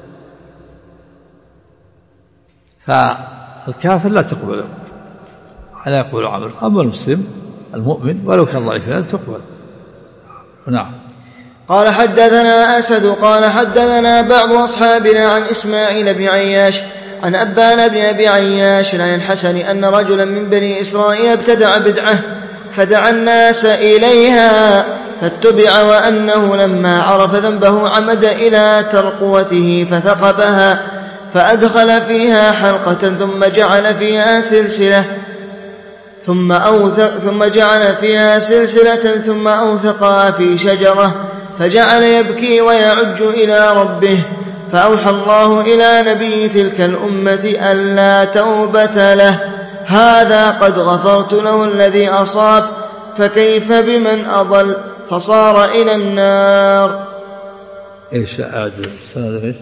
فالكافر لا تقبل لا يقبل عمله. أما المسلم المؤمن ولو كان ضعيفا تقبل. نعم. قال حدثنا أسد قال حدثنا بعض أصحابنا عن إسماعيل بن عياش عن أبان بن أبي عياش عن الحسن أن رجلا من بني إسرائيل ابتدع بدعة فدعا الناس إليها فاتبع وأنه لما عرف ذنبه عمد إلى ترقوته فثقبها فأدخل فيها حلقة ثم جعل فيها سلسلة ثم أوثق ثم جعل فيها سلسلة ثم أوثقها في شجرة فجعل يبكي ويعج إلى ربه فأوحى الله إلى نبي تلك الأمة ألا توبة له هذا قد غفرت له الذي أصاب فكيف بمن أضل فصار إلى النار. إيش أعد السنة إيش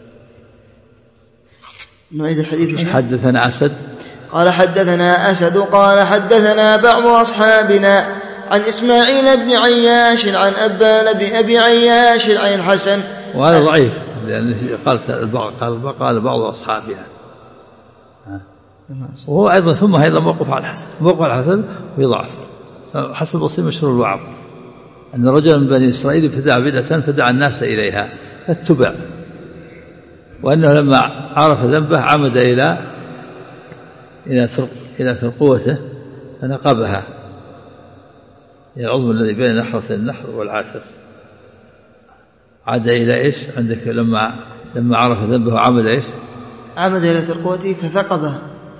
نعيد الحديث. حدثنا أسد قال حدثنا أسد قال حدثنا بعض أصحابنا عن إسماعيل بن عياش عن أبان بن أبي عياش عن الحسن. وهذا ضعيف لأن قال البعض قال قال بعض أصحابها وهو أيضا ثم أيضا موقف على الحسن موقف على الحسن ويضعف. حسن البصري مشهور الوعظ أن رجلا من بني إسرائيل ابتدع بدعة فدعا الناس إليها فاتبع وأنه لما عرف ذنبه عمد إلى إلى ترقوته فنقبها هي العظم الذي بين نحرة النحر والعاتق. عاد إلى إيش عندك لما لما عرف ذنبه عمد إيش عمد إلى ترقوته فثقبها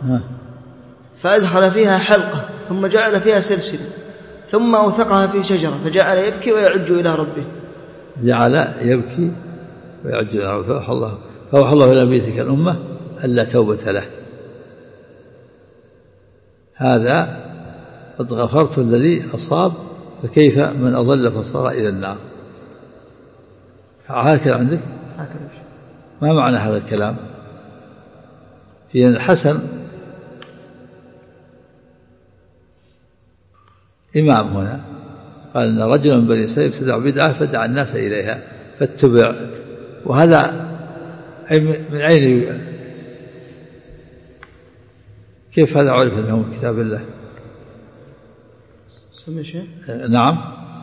فأدخل فيها حلقة ثم جعل فيها سلسلة ثم أوثقها في شجرة فجعل يبكي ويعج إلى ربه. جعل يبكي ويعج إلى ربه فأوحى الله فأوحى الله إلى نبي تلك الأمة ألا توبة له هذا قد غفرت الذي أصاب فكيف من أضل فصار إلى النار. هكذا عندك ما معنى هذا الكلام في الحسن إمام هنا قال أن رجلا من بني إسرائيل ابتدع بدعة فدعا الناس إليها فاتبع وهذا من أين كيف هذا عرف أنه من كتاب الله؟ نعم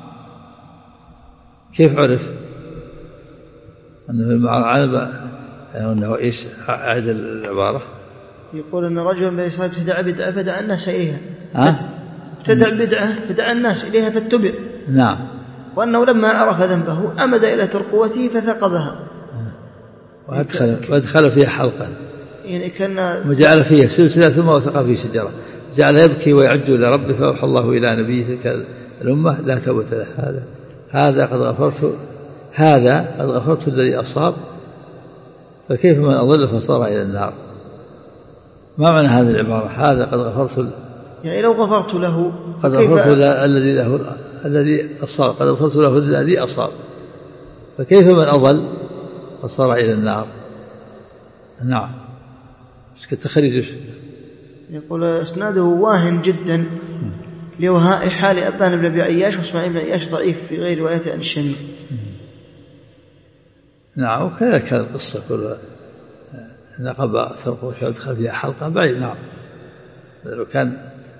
كيف عرف أنه في المعارض أنه إيش أعد العبارة؟ يقول أن رجل من إسرائيل ابتدع بدعة فدعا الناس إليها ابتدع بدعة فدعا الناس إليها فاتبع. نعم. وأنه لما عرف ذنبه أمد إلى ترقوته فثقبها وأدخل, وأدخل فيها حلقا يعني كان وجعل فيها سلسلة ثم وثق في شجرة جعل يبكي ويعج إلى ربه فأوحى الله إلى نبيه تلك الأمة لا توبة له هذا هذا قد غفرت هذا قد غفرت الذي أصاب فكيف من أضل فصار إلى النار. ما معنى هذه العبارة هذا قد غفرت يعني لو غفرت له قد غفرت له الذي له الذي أصاب قد غفرت له الذي أصاب فكيف من أضل فصار إلى النار. نعم ايش كتخرج يقول اسناده واهن جدا لوهاء حال أبان بن أبي عياش واسماعيل بن عياش ضعيف في غير روايته عن الشميل. نعم وكذا كان القصة كلها نقب فرقه يدخل فيها حلقة بعيد. نعم لو كان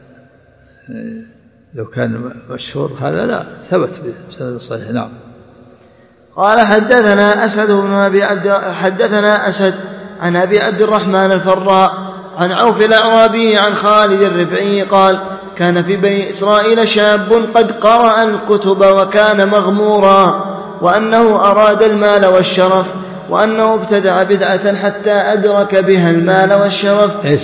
لو كان مشهور هذا لا ثبت بسند صحيح. نعم. قال حدثنا أسد بن أبي عبد حدثنا أسد عن أبي عبد الرحمن الفراء عن عوف الأعرابي عن خالد الربعي قال كان في بني إسرائيل شاب قد قرأ الكتب وكان مغمورا وأنه أراد المال والشرف وأنه ابتدع بدعة حتى أدرك بها المال والشرف. إيش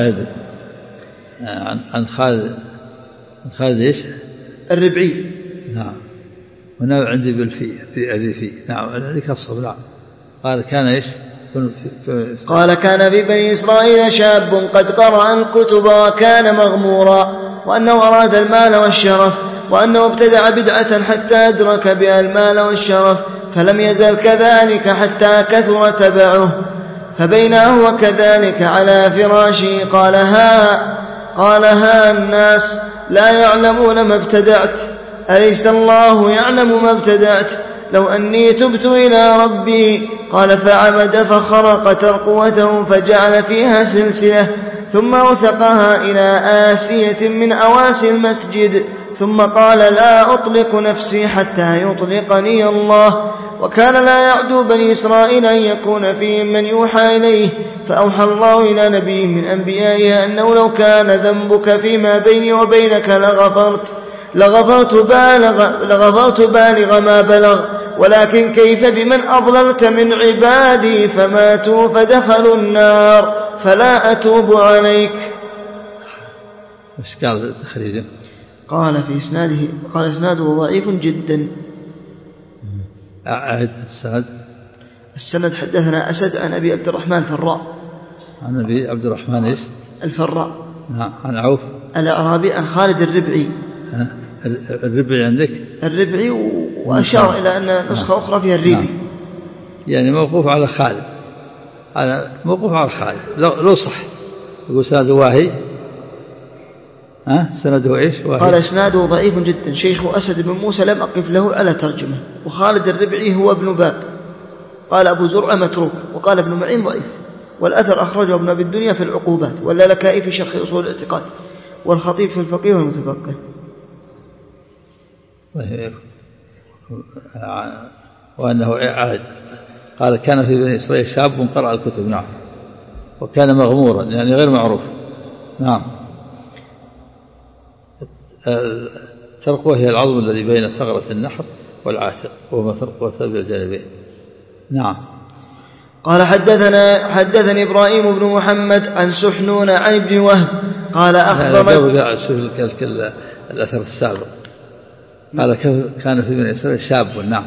عن عن خالد عن خالد إيش الربعي. نعم. هنا عندي بالفي في ألفي. نعم عندي كالصب. نعم. قال كان إيش قال كان في بني إسرائيل شاب قد قرأ الكتب وكان مغمورا وأنه أراد المال والشرف وأنه ابتدع بدعة حتى أدرك بها المال والشرف فلم يزل كذلك حتى كثر تبعه فبينما هو كذلك على فراشه قال ها قال ها الناس لا يعلمون ما ابتدعت أليس الله يعلم ما ابتدعت لو أني تبت إلى ربي. قال فعمد فخرق ترقوته فجعل فيها سلسلة ثم وثقها إلى آسية من أواسي المسجد ثم قال لا أطلق نفسي حتى يطلقني الله. وكان لا يعدو بني إسرائيل أن يكون فيهم من يوحى إليه فأوحى الله إلى نبي من أنبيائه أنه لو كان ذنبك فيما بيني وبينك لغفرت لغفرت بالغ, لغفرت بالغ ما بلغ ولكن كيف بمن أضللت من عبادي فماتوا فدخلوا النار فلا أتوب عليك. ايش قال تخريجه؟ قال في إسناده قال إسناده ضعيف جدا. أعد السند. السند حدثنا أسد عن أبي عبد الرحمن الفراء عن أبي عبد الرحمن إيش الفراء. نعم. عن عوف الأعرابي عن خالد الربعي. الربعي عندك الربعي وأشار إلى أن نسخة أخرى فيها الربعي. نعم. يعني موقوف على خالد على موقوف على خالد لو, لو صح يقول سنده واهي. ها سنده إيش واهي؟ قال إسناده ضعيف جدا شيخ أسد بن موسى لم أقف له على ترجمة وخالد الربعي هو ابن باب. قال أبو زرعة متروك وقال ابن معين ضعيف والأثر أخرجه ابن أبي الدنيا في العقوبات واللالكائي في شرح أصول الاعتقاد والخطيب في الفقيه والمتفقه. وأنه عهد. قال كان في بني إسرائيل شاب قرأ الكتب. نعم. وكان مغمورا يعني غير معروف. نعم. ترقوة هي العظم الذي بين ثغرة النحر والعاتق وهو ترقوة الجانبين. نعم. قال حدثنا حدثني إبراهيم بن محمد عن سحنون عن ابن وهب قال أخبرني الأثر السابق. قال كان في بني إسرائيل شاب. نعم.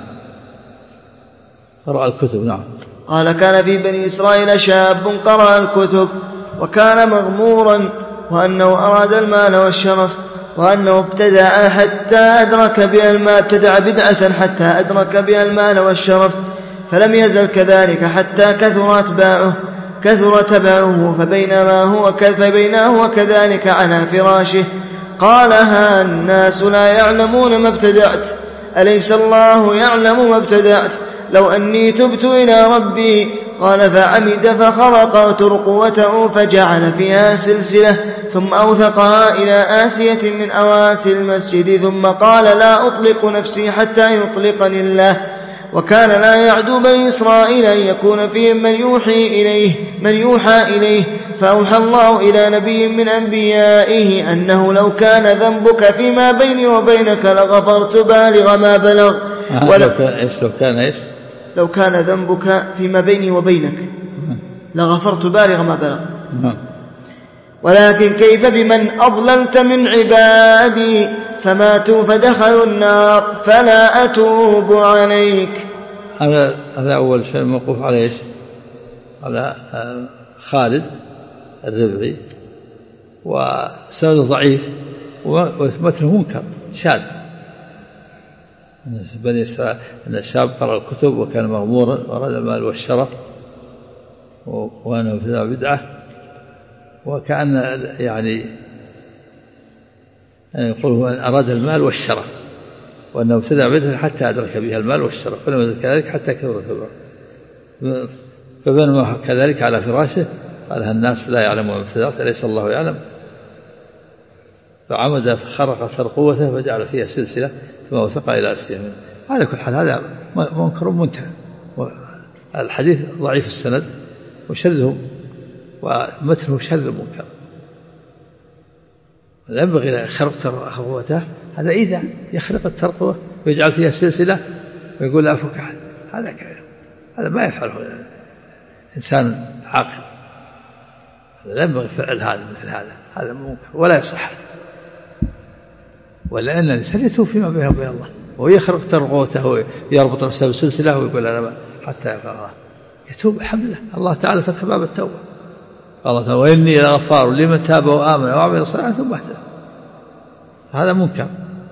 قرأ الكتب. نعم. قال كان في بني إسرائيل شاب قرأ الكتب وكان مغمورا وأنه أراد المال والشرف وأنه ابتدع حتى أدرك بها المال ابتدع بدعة حتى أدرك بها المال والشرف فلم يزل كذلك حتى كثر أتباعه كثر تبعه فبينما هو فبينما هو كذلك على فراشه قال ها الناس لا يعلمون ما ابتدعت أليس الله يعلم ما ابتدعت لو أني تبت إلى ربي. قال فعمد فخرق ترقوته فجعل فيها سلسلة ثم أوثقها إلى آسية من أواسي المسجد ثم قال لا أطلق نفسي حتى يطلقني الله. وكان لا يعدو بني إسرائيل أن يكون فيهم من يوحي إليه من يوحى إليه فأوحى الله إلى نبي من أنبيائه أنه لو كان ذنبك فيما بيني وبينك لغفرت بالغ ما بلغ. ولو كان إيش لو كان إيش لو كان ذنبك فيما بيني وبينك لغفرت بالغ ما بلغ ولكن كيف بمن أضللت من عبادي فماتوا فدخلوا النار فلا أتوب عليك. هذا هذا أول شيء موقوف على إيش على خالد الربعي وسنده ضعيف ومثله منكر شاذ. بني إسرائيل أن الشاب قرأ الكتب وكان مغمورا وأراد المال والشرف وأنه ابتدع بدعة وكأن يعني يقول هو أراد المال والشرف وأنه ابتدع بدعة حتى أدرك بها المال والشرف فلم يزل كذلك حتى كثر تبعه فبينما كذلك على فراشه قالها الناس لا يعلمون ابتدات أليس الله يعلم، فعمد فخرق ترقوته فجعل فيها سلسلة ثم وثق إلى أسيره. على كل حال هذا منكر منتهى، الحديث ضعيف السند وشذه ومتنه شذ منكر، لا ينبغي خرق ترقوته، هذا إذا يخرق الترقوة ويجعل فيها سلسلة ويقول لا أفك أحد، هذا هذا ما يفعله إنسان عاقل، لا ينبغي فعل هذا مثل هذا، هذا منكر ولا يصح، ولأن الإنسان يتوب فيما بينه وبين الله، ويخرق ترقوته ويربط نفسه بسلسلة ويقول أنا حتى يقرأ الله، يتوب الحمد لله، الله تعالى فتح باب التوبة، قال تعالى وإني لغفار لمن تاب وآمن وعمل صالحا ثم اهتدى، هذا منكر.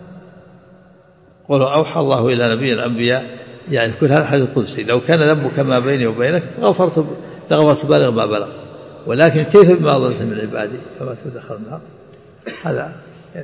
قل أوحى الله إلى نبي الأنبياء، يعني كل هذا الحديث القدسي لو كان ذنبك ما بيني وبينك غفرت لغفرت بالغ ما بلغ، ولكن كيف بما ضلت من عبادي فما تدخل النار، هذا يعني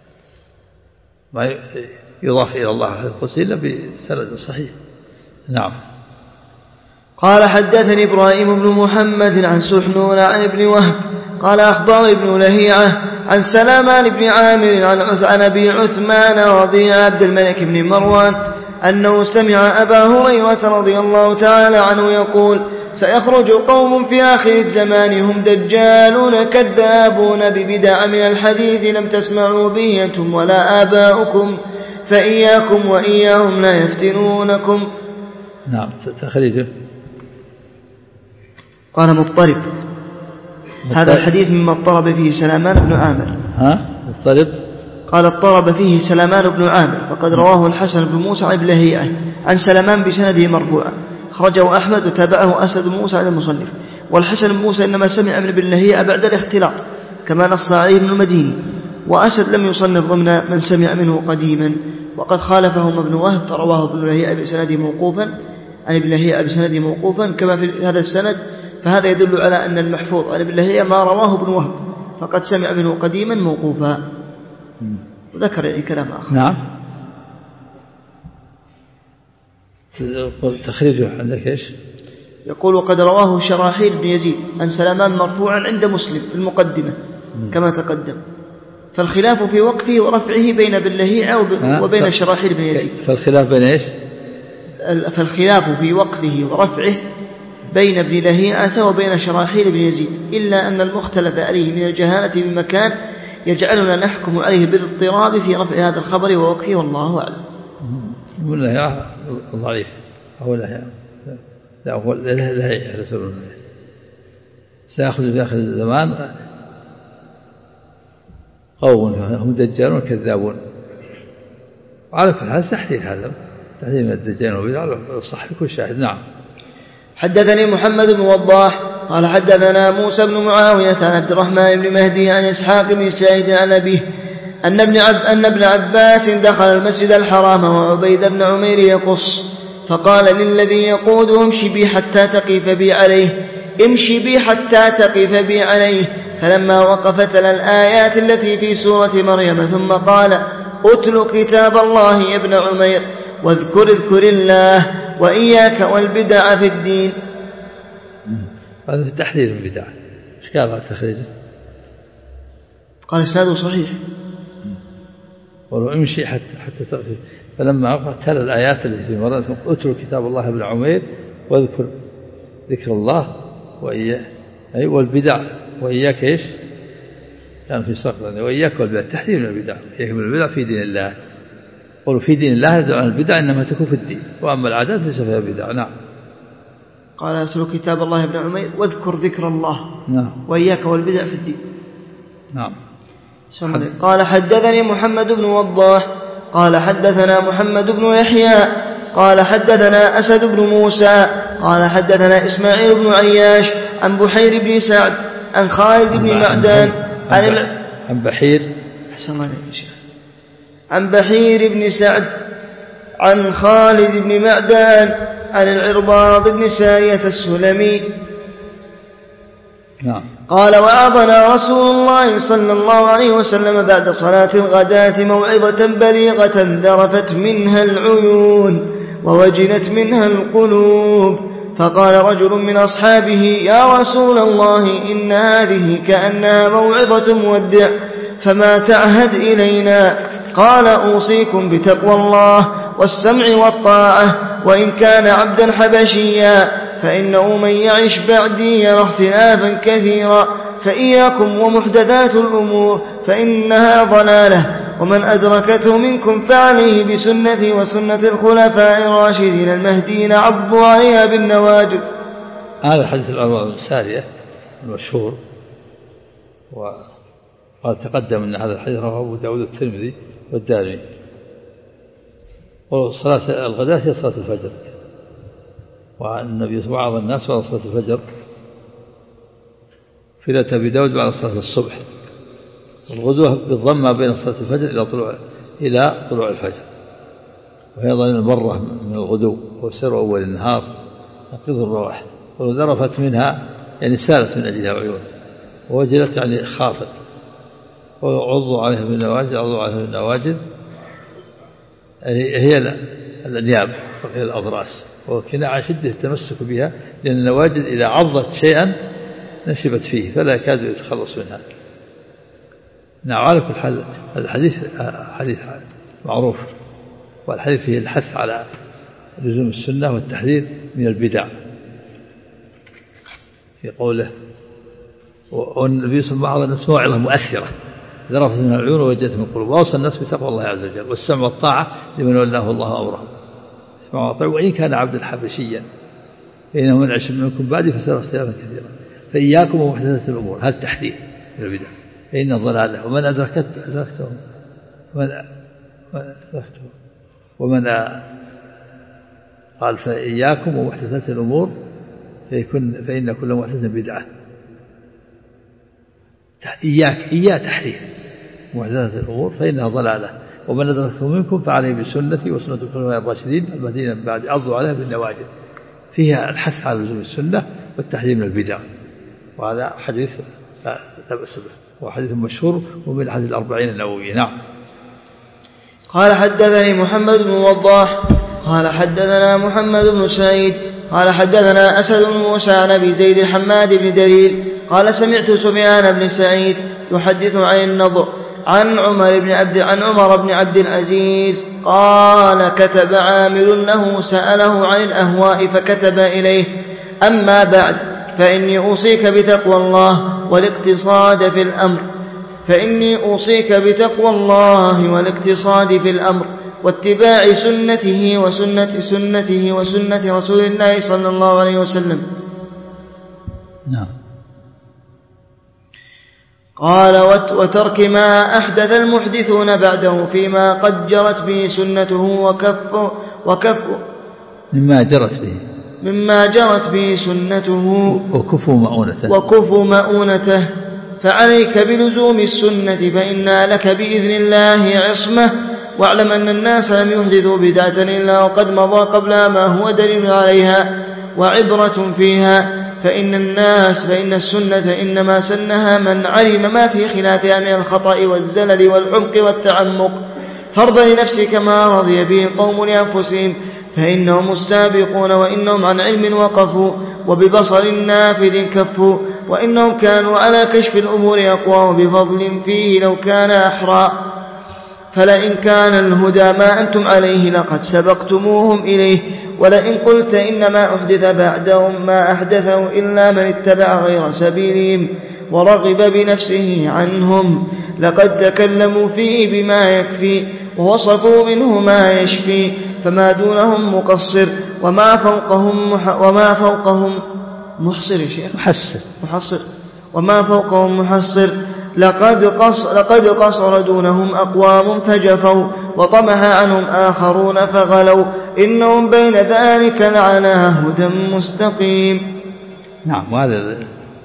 ما يضاف إلى الله الحديث القدسي إلا بسند صحيح. نعم. قال حدثني إبراهيم بن محمد عن سحنون عن ابن وهب قال أخبر ابن لهيعة عن سلامان بن عامر عن أبي عثمان رضي عبد الملك بن مروان أنه سمع أبا هريرة رضي الله تعالى عنه يقول سيخرج قوم في آخر الزمان هم دجالون كذابون ببدع من الحديث لم تسمعوا به أنتم ولا آباؤكم فإياكم وإياهم لا يفتنونكم. نعم. تخريجه قال مضطرب، هذا الحديث مما اضطرب فيه سلامان بن عامر. ها مضطرب قال اضطرب فيه سلامان بن عامر فقد رواه الحسن بن موسى عن ابن لهيعة عن سلامان بسنده مرفوعا خرجه أحمد وتابعه أسد بن موسى عن المصنف، والحسن بن موسى إنما سمع من ابن لهيعة بعد الاختلاط كما نص عليه ابن المديني، وأسد لم يصنف ضمن من سمع منه قديما، وقد خالفهما ابن وهب فرواه ابن لهيعة بسنده موقوفا عن ابن لهيعة بسنده موقوفا كما في هذا السند، فهذا يدل على أن المحفوظ عن ابن لهيعة ما رواه ابن وهب فقد سمع منه قديما موقوفا. ذكر يعني كلام آخر. نعم. تخريجه عندك إيش؟ يقول وقد رواه شراحيل بن يزيد عن سلامان مرفوعا عند مسلم في المقدمة كما تقدم، فالخلاف في وقفه ورفعه بين ابن لهيعة وبين شراحيل بن يزيد. فالخلاف بين إيش؟ فالخلاف في وقفه ورفعه بين ابن لهيعة وبين شراحيل بن يزيد، إلا أن المختلف عليه من الجهالة بمكان يجعلنا نحكم عليه بالاضطراب في رفع هذا الخبر ووقفه، والله أعلم. من لهيعة ضعيف، هو لهيعة لا هو لهيعة رسول الله سيأخذ في آخر الزمان قوم هم دجالون كذابون، على كل حال تحديد هذا تحديد من الدجال وبدع صح في كل شاهد. نعم. حدثني محمد بن وضاح قال حدثنا موسى بن معاوية عن عبد الرحمن بن مهدي عن إسحاق بن سعيد عن أبيه أن ابن, عب أن ابن عباس دخل المسجد الحرام وعبيد بن عمير يقص فقال للذي يقود امشي بي حتى تقف بي عليه امشي بي حتى تقف بي عليه، فلما وقف تلا الآيات التي في سورة مريم ثم قال أتل كتاب الله يا ابن عمير واذكر اذكر الله وإياك والبدع في الدين. هذا في تحذير البدع. ايش قال هذا تخريجه؟ قال اسناده صحيح. ولو امشي حتى حتى تقف، فلما وقف تلا الآيات التي في مريم أتل كتاب الله يا ابن عمير واذكر ذكر الله وإياك أي والبدع وإياك إيش كان في سقط وإياك والبدع تحذير من البدع، إياك من البدع في دين الله. قولوا في دين الله يدعو عن البدع إنما تكون في الدين، وأما العادات ليس فيها بدع. نعم. قال أتلو كتاب الله يا ابن عمير واذكر ذكر الله. نعم. وإياك والبدع في الدين. نعم. حد... قال حدثني محمد بن وضاح قال حدثنا محمد بن يحيى قال حدثنا أسد بن موسى قال حدثنا إسماعيل بن عياش عن بحير بن سعد عن خالد بن معدان عن, عن, ال... عن بحير حسن الله عليك شيخ عن بحير بن سعد عن خالد بن معدان عن العرباض بن سارية السلمي نعم. قال وعظنا رسول الله صلى الله عليه وسلم بعد صلاة الغداة موعظة بليغة ذرفت منها العيون ووجلت منها القلوب، فقال رجل من أصحابه: يا رسول الله، إن هذه كأنها موعظة مودع، فما تعهد إلينا؟ قال: أوصيكم بتقوى الله والسمع والطاعة، وإن كان عبدا حبشيا، فإنه من يعش بعدي يرى اختلافا كثيرا، فإياكم ومحدثات الأمور فإنها ضلالة، ومن أدركته منكم فعليه بسنتي وسنة الخلفاء الراشدين المهديين عضوا عليها بالنواجذ. هذا حديث الأربعة السارية المشهور، وقد تقدم أن هذا الحديث رواه أبو داود الترمذي والدارمي. وصلاة الغداة هي صلاة الفجر، والنبي بعض الناس بعد صلاة الفجر في رواية أبي داود بعد صلاة الصبح. الغدوة بالضمة بين صلاة الفجر إلى طلوع إلى طلوع الفجر، وهي ظن المرة من الغدو وسر أول النهار نقض الروح، وذرفت منها يعني سالت من أجلها عيون، ووجلت يعني خافت، وعضوا عليها بالنواجذ عضوا عليها بالنواجذ هي الأنياب وهي الأضراس، وكنا شدة التمسك بها، لأن النواجذ إذا عضت شيئا نشبت فيه فلا يكاد يتخلص منها. نعم، على كل حال الحديث حديث معروف، والحديث فيه الحث على لزوم السنة والتحذير من البدع، في قوله: والنبي صلى الله عليه وسلم الناس موعظة مؤثرة ذرفت من العيون ووجدت من القلوب، وأوصى الناس بتقوى الله عز وجل والسمع والطاعة لمن ولاه الله أمره، وإن كان عبدا حبشيا، فإنه من عشر منكم بعدي فسيرى اختلافا كثيرا، فإياكم ومحدثات الأمور، هذا التحذير من البدع فإن الضلالة، ومن أدركته أدركته ومن أدركته ومن قال فإياكم ومحدثات الأمور فيكون فإن كل محدث بدعة. إياك إياه تحذير، محدثات الأمور فإنها ضلالة، ومن أدركته منكم فعليه بسنتي وسنة الخلفاء الراشدين المهديين من بعد عضوا عليها بالنواجذ، فيها الحث على لزوم السنة والتحذير من البدع. وهذا حديث لا بأس به، وحديث مشهور ومن حديث الأربعين النووية. نعم. قال: حدثني محمد بن وضاح قال حدثنا محمد بن سعيد قال حدثنا أسد بن موسى عن أبي زيد الحماد بن دليل قال: سمعت سفيان بن سعيد يحدث عن النضر عن عمر بن عبد عن عمر بن عبد العزيز قال: كتب عامل له سأله عن الأهواء فكتب إليه: أما بعد، فإني أوصيك بتقوى الله والاقتصاد في الأمر فإني أوصيك بتقوى الله والاقتصاد في الأمر واتباع سنته وسنة سنته وسنة رسول الله صلى الله عليه وسلم. نعم. قال: وترك ما أحدث المحدثون بعده فيما قد جرت به سنته وكف وكف مما جرت به مما جرت به سنته وكفوا مؤونته وكفوا مؤونته فعليك بلزوم السنة فإنها لك بإذن الله عصمة، واعلم أن الناس لم يحدثوا بدعة إلا وقد مضى قبلها ما هو دليل عليها وعبرة فيها، فإن الناس فإن السنة إنما سنها من علم ما في خلافها من الخطأ والزلل والعمق والتعمق، فرض لنفسك ما رضي به القوم لأنفسهم، فإنهم السابقون وإنهم عن علم وقفوا وببصر نافذ كفوا، وإنهم كانوا على كشف الأمور أقوى بفضل فيه لو كان أحرى، فلئن كان الهدى ما أنتم عليه لقد سبقتموهم إليه، ولئن قلت إنما أحدث بعدهم ما أحدثه إلا من اتبع غير سبيلهم ورغب بنفسه عنهم لقد تكلموا فيه بما يكفي ووصفوا منه ما يشفي، فما دونهم مقصر وما فوقهم مح وما فوقهم محصر يا شيخ محصر محصر وما فوقهم محصر، لقد قصر, لقد قصر دونهم أقوام فجفوا وطمح عنهم آخرون فغلوا، إنهم بين ذلك لعلى هدى مستقيم. نعم. وهذا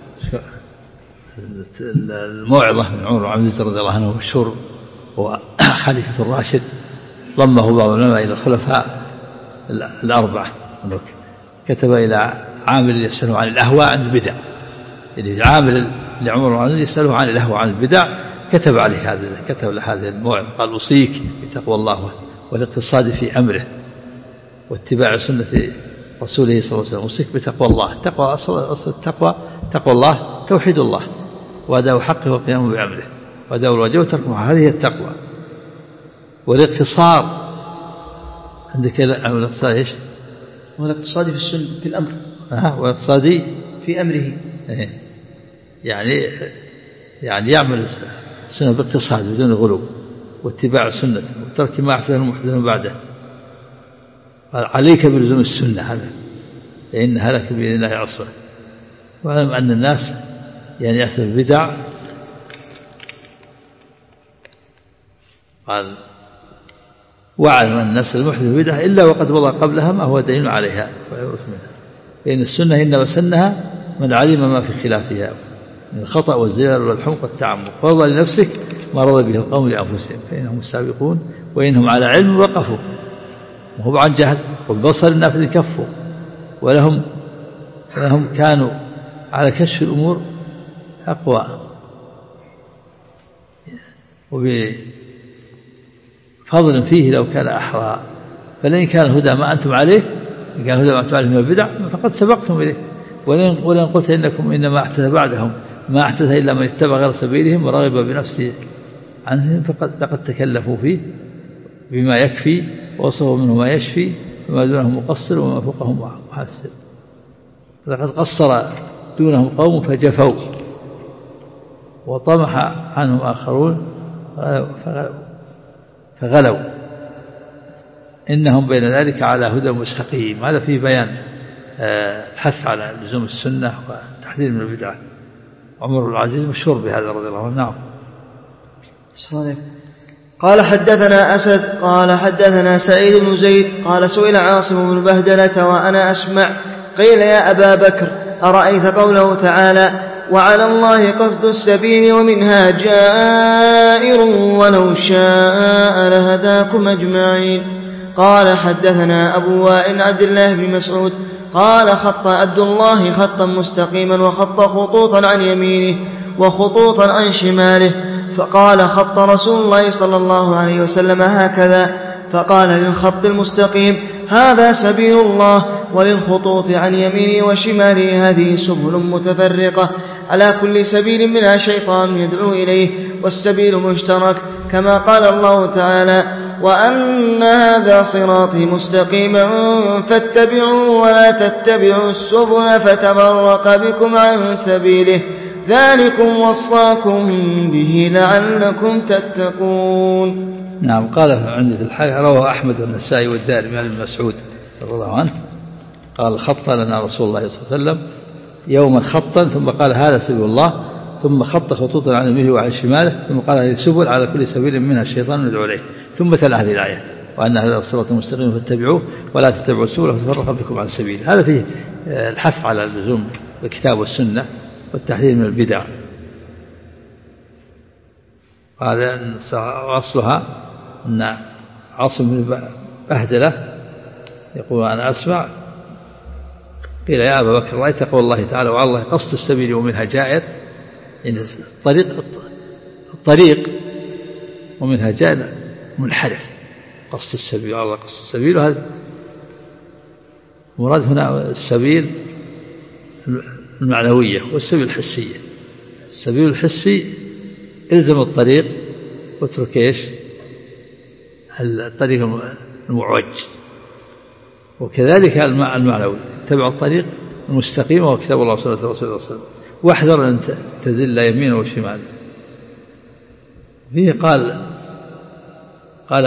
الموعظة من عمر بن عبد العزيز رضي الله عنه مشهور، وخليفة الراشد ضمه بعض العلماء إلى الخلفاء الأربعة، كتب إلى عامل يسأله عن الأهواء عن البدع، يعني عامل لعمر بن عبد العزيز يسأله عن الأهواء عن البدع، كتب عليه هذا كتب له هذه الموعظة، قال: أوصيك بتقوى الله والاقتصاد في أمره واتباع سنة رسوله صلى الله عليه وسلم وصيك بتقوى الله. تقوى أصل التقوى تقوى الله توحيد الله وأداء حقه وقيامه بأمره وأداء الواجب وتركه، هذه هي التقوى. والاقتصار عندك الاقتصاد ايش؟ والاقتصادي في السنة في الأمر. ها والاقتصادي في أمره. يعني يعني يعمل السنة باقتصاد بدون غلو واتباع السنة وترك ما أحدثه المحدثون بعده. عليك بلزوم السنة هذا لأن هلك بإذن الله عصره. واعلم أن الناس يعني يحدث البدع قال واعلم أن الناس المحدث بدعة إلا وقد وضع قبلها ما هو دليل عليها لأن السنة إنما سنها من علم ما في خلافها من الخطأ والزلل والحمق والتعمق فرضى لنفسك ما رضى به القوم لأنفسهم فإنهم السابقون وإنهم على علم وقفوا وهم عن جهل والبصر النافذ كفوا ولهم فهم كانوا على كشف الأمور أقوى وبفضل فيه لو كان أحرى. فلئن كان الهدى ما أنتم عليه إن كان الهدى ما أنتم عليه من البدع فقد سبقتم إليه. ولن قلت إنكم إنما أحدث بعدهم ما أحدث إلا من اتبع غير سبيلهم ورغب بنفسه عنهم فقد لقد تكلفوا فيه بما يكفي ووصفوا منه ما يشفي فما دونهم مقصر وما فوقهم محسن. لقد قصر دونهم قوم فجفوا وطمح عنهم آخرون فغلوا إنهم بين ذلك على هدى مستقيم. هذا فيه بيان الحث على لزوم السنة وتحذير من البدعة. عمر بن العزيز مشهور بهذا رضي الله عنه. نعم. قال حدثنا أسد قال حدثنا سعيد بن زيد قال سئل عاصم بن بهدلة وأنا أسمع قيل يا أبا بكر أرأيت قوله تعالى وعلى الله قصد السبيل ومنها جائر ولو شاء لهداكم أجمعين. قال حدثنا أبو وائل عبد الله بن مسعود قال خط عبد الله خطا مستقيما وخط خطوطا عن يمينه وخطوطا عن شماله فقال خط رسول الله صلى الله عليه وسلم هكذا فقال للخط المستقيم هذا سبيل الله وللخطوط عن يمينه وشماله هذه سبل متفرقة على كل سبيل منها شيطان يدعو إليه والسبيل مشترك كما قال الله تعالى وأن هذا صراطي مستقيما فاتبعوا ولا تتبعوا السبل فتفرق بكم عن سبيله ذلكم وصاكم به لعلكم تتقون. نعم. قال عندي في الحديث رواه أحمد والنسائي والدارمي عن ابن مسعود رضي الله عنه قال خط لنا رسول الله صلى الله عليه وسلم يوما خطا ثم قال هذا سبيل الله ثم خط خطوطا عن يمينه وعن شماله ثم قال هذه سبل على كل سبيل منها الشيطان يدعو إليه ثم تلا هذه الآية وأن هذا الصراط المستقيم فاتبعوه ولا تتبعوا السبل فتفرق بكم عن سبيله. هذا فيه الحث على لزوم الكتاب والسنة والتحذير من البدع. قال أصلها أن عاصم بن بهدلة يقول أنا أسمع قيل يا أبا بكر رأيت قول الله تعالى وعلى الله قصد السبيل ومنها جائر إن الطريق الطريق ومنها جائر منحرف قصد السبيل وعلى الله قصد السبيل. وهذا مراد هنا السبيل المعنوية والسبيل الحسية. السبيل الحسي إلزم الطريق واترك إيش الطريق المعوج وكذلك المعنوي تبع الطريق المستقيم وهو كتاب الله وسنة رسوله صلى الله عليه وسلم واحذر أن تزل يمينه وشماله. فيه قال قال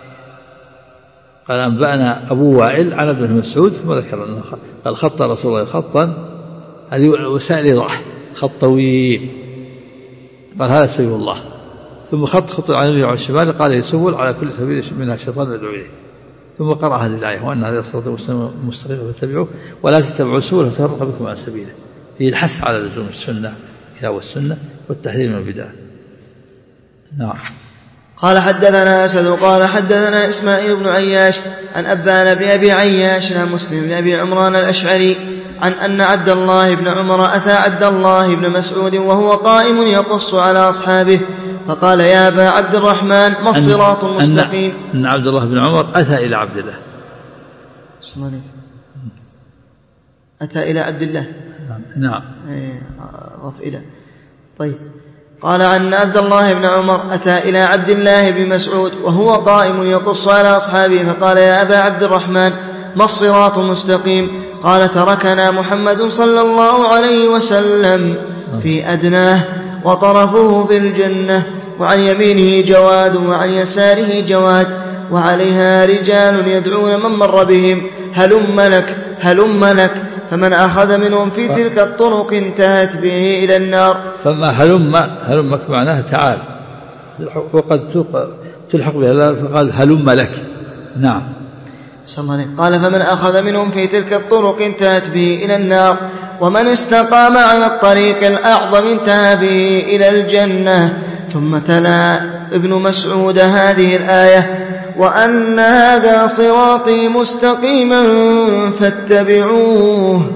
قال أنبأنا أبو وائل عن ابن مسعود ثم ذكر أنه قال خط رسول الله خطا هذه وسائل إيضاح خط طويل قال هذا سبيل الله ثم خط خط عن اليمين وعن الشمال قال يسبل على كل سبيل منها الشيطان يدعو إليه ثم قرأ هذه الآية وأن هذا الصراط المستقيم فاتبعوه ولا تتبعوا السبل فتفرق بكم عن سبيله. فيه الحث على لزوم السنة الكتاب والسنة والتحذير من البدع. نعم. قال حدثنا أسد قال حدثنا إسماعيل بن عياش عن أبان بأبي عياش عن مسلم بن أبي عمران الأشعري عن أن عبد الله بن عمر أتى عبد الله بن مسعود وهو قائم يقص على أصحابه فقال يا أبا عبد الرحمن ما الصراط المستقيم. أن عبد الله بن عمر أتى إلى عبد الله أتى إلى عبد الله. نعم. أضف إلى. طيب. قال عن عبد الله بن عمر أتى إلى عبد الله بن مسعود وهو قائم يقص على أصحابه فقال يا أبا عبد الرحمن ما الصراط المستقيم؟ قال تركنا محمد صلى الله عليه وسلم في أدناه وطرفه في الجنة وعن يمينه جواد وعن يساره جواد وعليها رجال يدعون من مر بهم هلم لك هلم لك فمن أخذ منهم في تلك الطرق انتهت به إلى النار. فما هلم هلمك معناه تعال وقد تلحق بها فقال هلم لك. نعم. قال فمن أخذ منهم في تلك الطرق انتهت به إلى النار ومن استقام على الطريق الأعظم انتهى به إلى الجنة. ثم تلا ابن مسعود هذه الآية وأن هذا صراطي مستقيما فاتبعوه.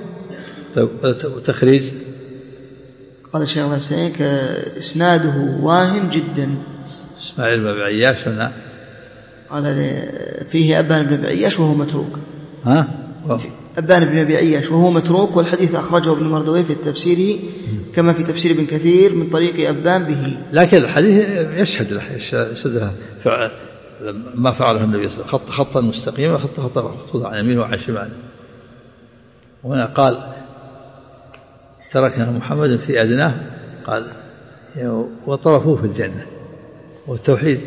تخريج قال الشيخ الحسينك إسناده واهن جدا. إسماعيل بن عياش هنا قال فيه أبان بن عياش وهو متروك. ها؟ أبان بن أبي عياش وهو متروك والحديث أخرجه ابن مردويه في تفسيره كما في تفسير ابن كثير من طريق أبان به. لكن الحديث يشهد يشهد ما فعله النبي صلى الله عليه وسلم خط خطا مستقيما خط خطا مخطوطا عن يمين وعن شمال. وهنا قال تركنا محمد في أدناه قال وطرفوه في الجنة والتوحيد.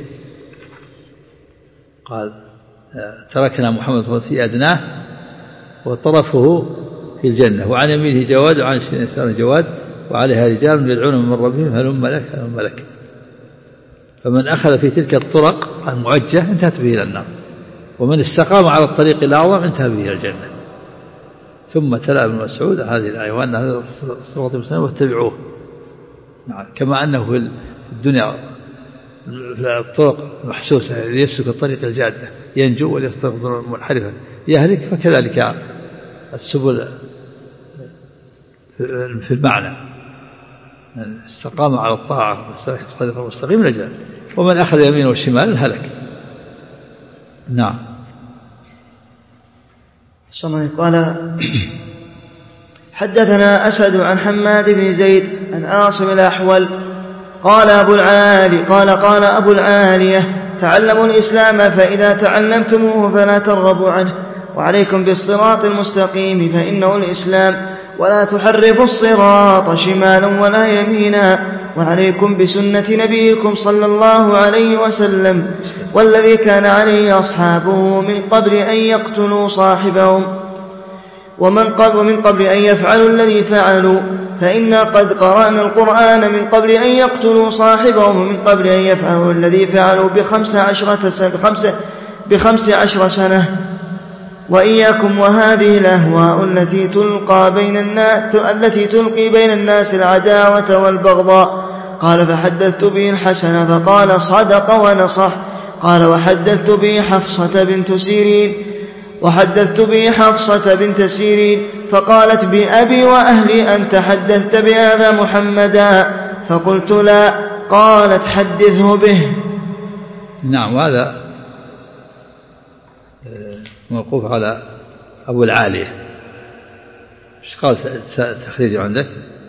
قال تركنا محمد في أدناه وطرفه في الجنة وعن يمينه جواد وعن يساره جواد وعليها رجال يدعون من مر بهم هلم لك هلم لك. فمن أخذ في تلك الطرق المعجة انتهت به إلى النار ومن استقام على الطريق الأعظم انتهى به إلى الجنة. ثم تلا ابن مسعود هذه الآية وأن هذا الصراط المستقيم واتبعوه. نعم. كما أنه في الدنيا الطرق محسوسة يسلك الطريق الجادة ينجو ويستغفر المنحرفة يهلك فكذلك السبل في المعنى من استقام على الطاعة واستلك الطريق المستقيم نجا ومن أخذ يمين والشمال هلك. نعم. قال حدثنا أسد عن حماد بن زيد عن عاصم الأحول قال أبو العالي قال قال أبو العالية تعلموا الإسلام فإذا تعلمتموه فلا ترغبوا عنه وعليكم بالصراط المستقيم فإنه الإسلام ولا تحرفوا الصراط شمالا ولا يمينا وعليكم بسنة نبيكم صلى الله عليه وسلم والذي كان عليه أصحابه من قبل أن يقتلوا صاحبهم ومن قبل ومن قبل أن يفعلوا الذي فعلوا فإنا قد قرأنا القرآن من قبل أن يقتلوا صاحبهم ومن قبل أن يفعلوا الذي فعلوا بخمس عشرة سنة بخمس, بخمس عشر سنة وإياكم وهذه الأهواء التي تلقى بين الناس التي تلقي بين الناس العداوة والبغضاء. قال فحدثت به الحسن فقال صدق ونصح. قال وحدثت به حفصة بنت سيرين وحدثت به حفصة بنت سيرين فقالت بأبي وأهلي أنت حدثت بهذا محمدا فقلت لا. قالت حدثه به. نعم. هذا موقوف على أبو العالية. ايش قال تخريج عندك؟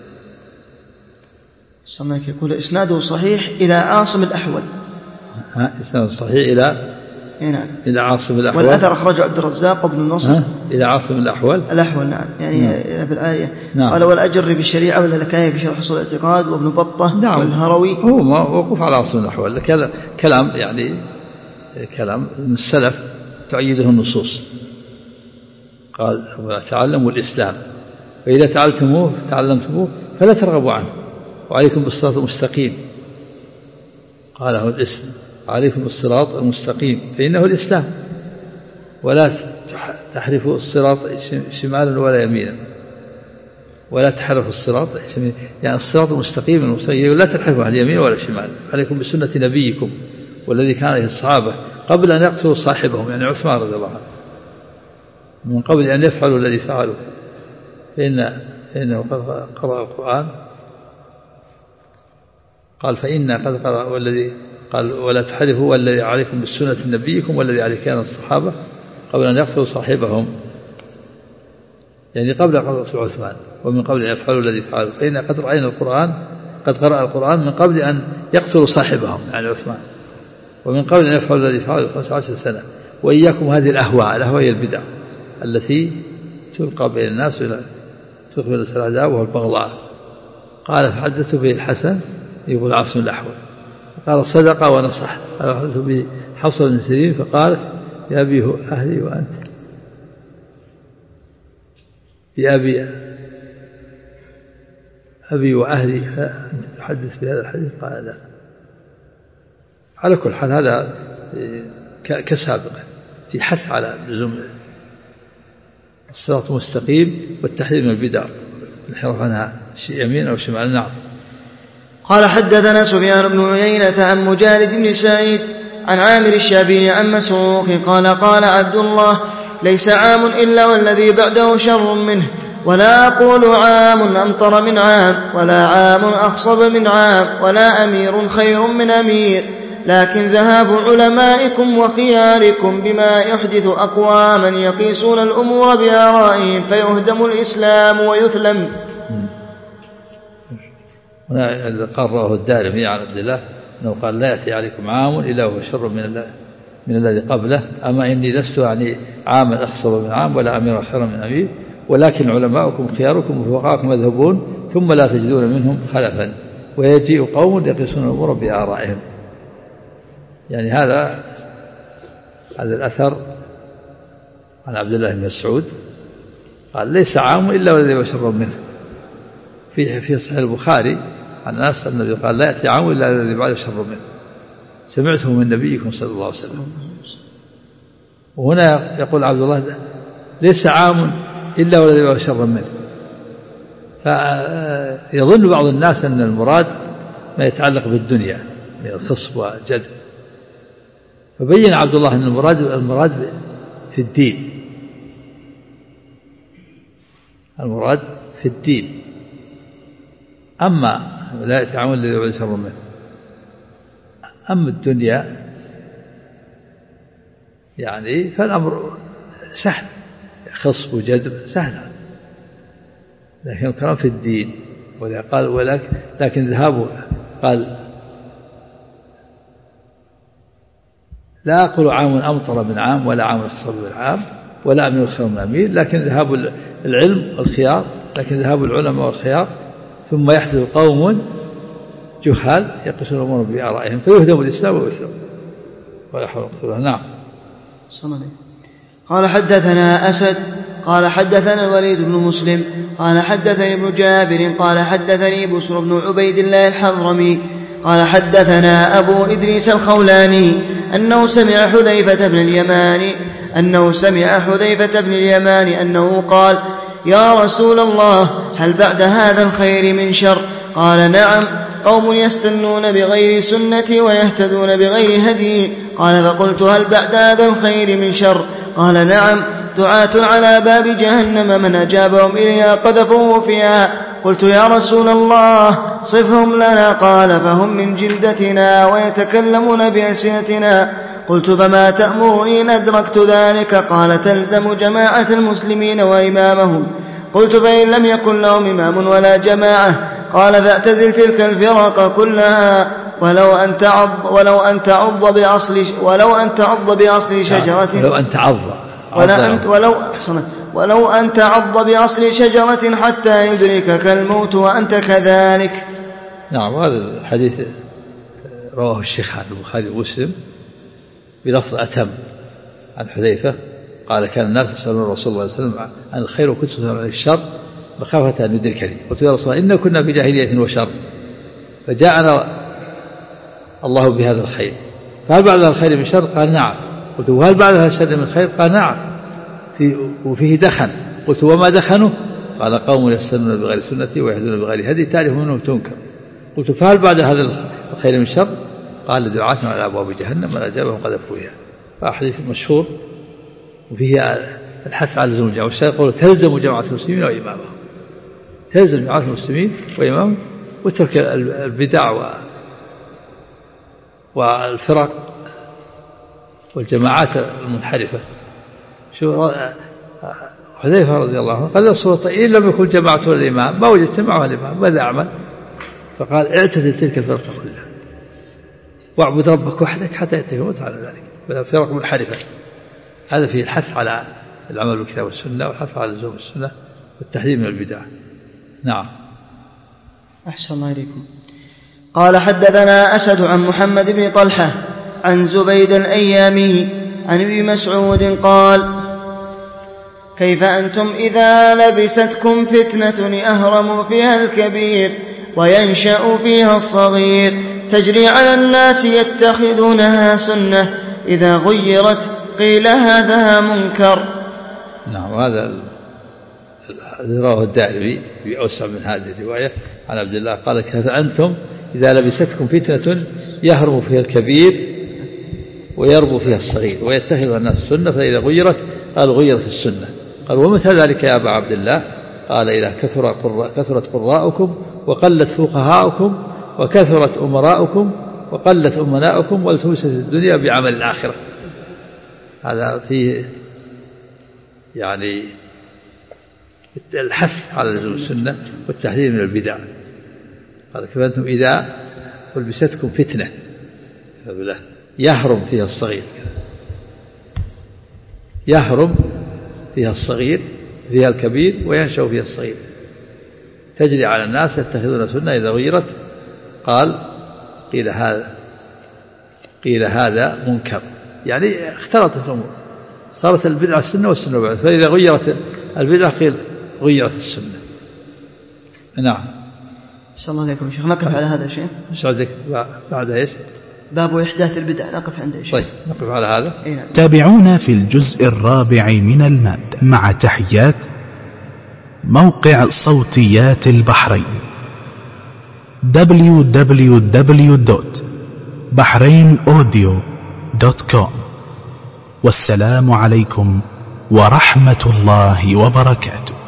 سمعك يقول إسناده صحيح إلى عاصم الأحول. ها إسناده صحيح إلى نعم. إلى عاصم الأحول. والأثر أخرجه عبد الرزاق وابن النصر. إلى عاصم الأحول. الأحول نعم يعني نعم. إلى أبي العالية. نعم. قال والأجر بالشريعة ولا لكاية في شرح أصول الاعتقاد وابن بطة. نعم. والهروي. هو موقوف على عاصم الأحول. كلام يعني كلام من السلف تؤيده النصوص. قال تعلموا الإسلام فإذا تعلمتموه تعلمتموه فلا ترغبوا عنه وعليكم بالصراط المستقيم. قال هو الاسم عليكم بالصراط المستقيم فإنه الإسلام ولا تحرفوا الصراط شمالا ولا يمينا ولا تحرفوا الصراط يعني الصراط المستقيم المستقيم لا تحرفوا عن اليمين ولا شمال. عليكم بسنة نبيكم والذي كان عليه الصحابة قبل أن يقتلوا صاحبهم يعني عثمان رضي الله عنه من قبل أن يفعلوا الذي فعلوا فإن فإنه قد قرأ القرآن. قال فإنا قد قرأ والذي قال ولا تحرفوا والذي عليكم بالسنة نبيكم والذي عليه كان الصحابة قبل أن يقتلوا صاحبهم. يعني قبل رسول عثمان، ومن قبل أن يفعلوا الذي فعلوا، فإن قد رأينا القرآن قد قرأ القرآن من قبل أن يقتلوا صاحبهم يعني عثمان، ومن قبل أن يفعلوا الذي فعلوا خمسة عشر سنة. وإياكم هذه الأهواء، الأهواء هي البدع التي تلقى بين الناس إلى تقبل العداوة والبغضاء. قال فحدثت به الحسن يقول عاصم الأحول قال صدق ونصح. قال فحدثت به حفصة بن سيرين فقال يا أبي أهلي وأنت يا أبي أبي وأهلي أنت تحدث بهذا الحديث؟ قال لا. على كل حال هذا كسابقة في حث على لزوم الصراط المستقيم والتحذير من البدع الانحراف عنها شيء يمين أو شمال. نعم. قال حدثنا سفيان بن عيينة عن مجالد بن سعيد عن عامر الشعبي عن مسروق قال قال عبد الله ليس عام إلا والذي بعده شر منه، ولا أقول عام أمطر من عام، ولا عام أخصب من عام، ولا أمير خير من أمير، لكن ذهاب علمائكم وخياركم بما يحدث أقواما يقيسون الأمور بآرائهم فيهدم الإسلام ويثلم. هنا قال رواه الدارمي عن عبد الله أنه قال لا يأتي عليكم عام إلا هو شر من الله من الذي قبله، أما إني لست يعني عاما أخصب من عام ولا أمير خير من أمير، ولكن علماؤكم خياركم وفقهاءكم يذهبون ثم لا تجدون منهم خلفا، ويجيء قوم يقيسون الأمور بآرائهم. يعني هذا هذا الأثر عن عبد الله بن مسعود قال ليس عام إلا والذي هو شر منه. في في صحيح البخاري عن أنس النبي قال لا يأتي عام إلا الذي بعده شر منه، سمعته من نبيكم صلى الله عليه وسلم. وهنا يقول عبد الله ليس عام إلا والذي بعده شر منه، فيظن بعض الناس أن المراد ما يتعلق بالدنيا من الخصب وجد، فبين عبد الله أن المراد المراد في الدين، المراد في الدين، أما لا يتعامل الذي بعده شر منه. أما الدنيا يعني فالأمر سهل، خصب وجدب سهل، لكن الكلام في الدين. قال ولكن لكن ذهابه قال لا أقول عام أمطر من عام ولا عام أخصب من عام ولا أمير خير من أمير، لكن ذهاب العلم والخيار، لكن ذهاب العلماء والخيار ثم يحدث قوم جهال يقيسون الأمور بآرائهم فيهدم الإسلام ويسلم ولا حول ولا قوة. نعم. قال حدثنا أسد قال حدثنا الوليد بن مسلم قال حدثني ابن جابر قال حدثني بسر بن عبيد الله الحضرمي قال حدثنا أبو إدريس الخولاني أنه سمع حذيفة بن اليمان أنه سمع حذيفة بن اليمان أنه قال يا رسول الله هل بعد هذا الخير من شر؟ قال نعم، قوم يستنون بغير سنتي ويهتدون بغير هدي. قال فقلت هل بعد هذا الخير من شر؟ قال نعم، دعاة على باب جهنم من أجابهم إليها قذفوه فيها. قلت يا رسول الله صفهم لنا. قال فهم من جلدتنا ويتكلمون بألسنتنا. قلت فما تأمرني إن أدركت ذلك؟ قال تلزم جماعة المسلمين وإمامهم. قلت فإن لم يكن لهم إمام ولا جماعة؟ قال فاعتزل تلك الفرق كلها ولو أن تعض ولو أن تعض بأصل ولو أن تعض بأصل شجرة ولو أن تعض ولا أنت ولو أحسن ولو أن تعض بأصل شجرة حتى يدركك الموت وأنت كذلك. نعم. هذا الحديث رواه الشيخان البخاري ومسلم بلفظ أتم عن حذيفة قال كان الناس يسألون رسول الله صلى الله عليه وسلم عن الخير وكنت أسأل عن الشر مخافة أن يدركني. قلت يا رسول الله إن كنا في جاهلية وشر فجاءنا الله بهذا الخير، فهل بعد هذا الخير من شر؟ قال نعم. قلت وهل بعد هذا الشر من خير؟ قال نعم، في وفيه دخن. قلت وما دخنه؟ قال قوم يستنون بغير سنتي ويهدون بغير هدي تعرف منهم تنكر. قلت فهل بعد هذا الخير من شر؟ قال دعاة على أبواب جهنم من أجابهم قذفوا فيها. فحديث مشهور وفيه الحث على لزوم الجماعة، والشيخ يقول تلزم جماعة المسلمين وإمامهم، تلزم جماعة المسلمين وإمامهم وترك البدع والفرق والجماعات المنحرفة. شو حذيفة رضي الله عنه قال رسول الله إن لم يكن جماعته الإمام ما وجدت معه الإمام ماذا أعمل؟ فقال اعتزل تلك الفرقة كلها واعبد ربك وحدك حتى يأتيك الموت على ذلك. فرق منحرفة. هذا فيه الحث على العمل بالكتاب والسنة والحث على لزوم السنة والتحذير من البدع. نعم. أحسن الله إليكم. قال حدثنا أسد عن محمد بن طلحة عن زبيد الأيامي عن ابي مسعود قال كيف أنتم إذا لبستكم فتنة أهرم فيها الكبير وينشأ فيها الصغير تجري على الناس يتخذونها سنة إذا غيرت قيل هذا منكر. نعم. وهذا رواه الدارمي بأوسع من هذه الرواية عن عبد الله قال كيف أنتم إذا لبستكم فتنة يهرم فيها الكبير ويربو فيها الصغير ويتخذ الناس السنة فإذا غيرت قال غيرت السنة. قال ومتى ذلك يا أبا عبد الله؟ قال إذا كثر قراء كثرت قراءكم وقلت فقهاؤكم وكثرت أمراؤكم وقلت أمناؤكم والتمست الدنيا بعمل الآخرة. هذا فيه يعني الحث على لزوم السنة والتحذير من البدع. قال كيف أنتم إذا لبستكم فتنة يهرم فيها الصغير يهرم فيها الصغير فيها الكبير وينشأ فيها الصغير تجري على الناس يتخذون سنة إذا غيرت قال قيل هذا قيل هذا منكر. يعني اختلطت الأمور صارت البدعة السنة والسنة بعد فإذا غيرت البدعة قيل غيرت السنة. نعم. صلى الله عليكم شيخ. نقف على هذا الشيء بعد إيش؟ باب إحداث البدع نقف عنده شيء. طيب نقف على هذا. إيه. تابعونا في الجزء الرابع من المادة مع تحيات موقع صوتيات البحرين دبليو دبليو دبليو دوت بحرين أوديو دوت كوم. والسلام عليكم ورحمة الله وبركاته.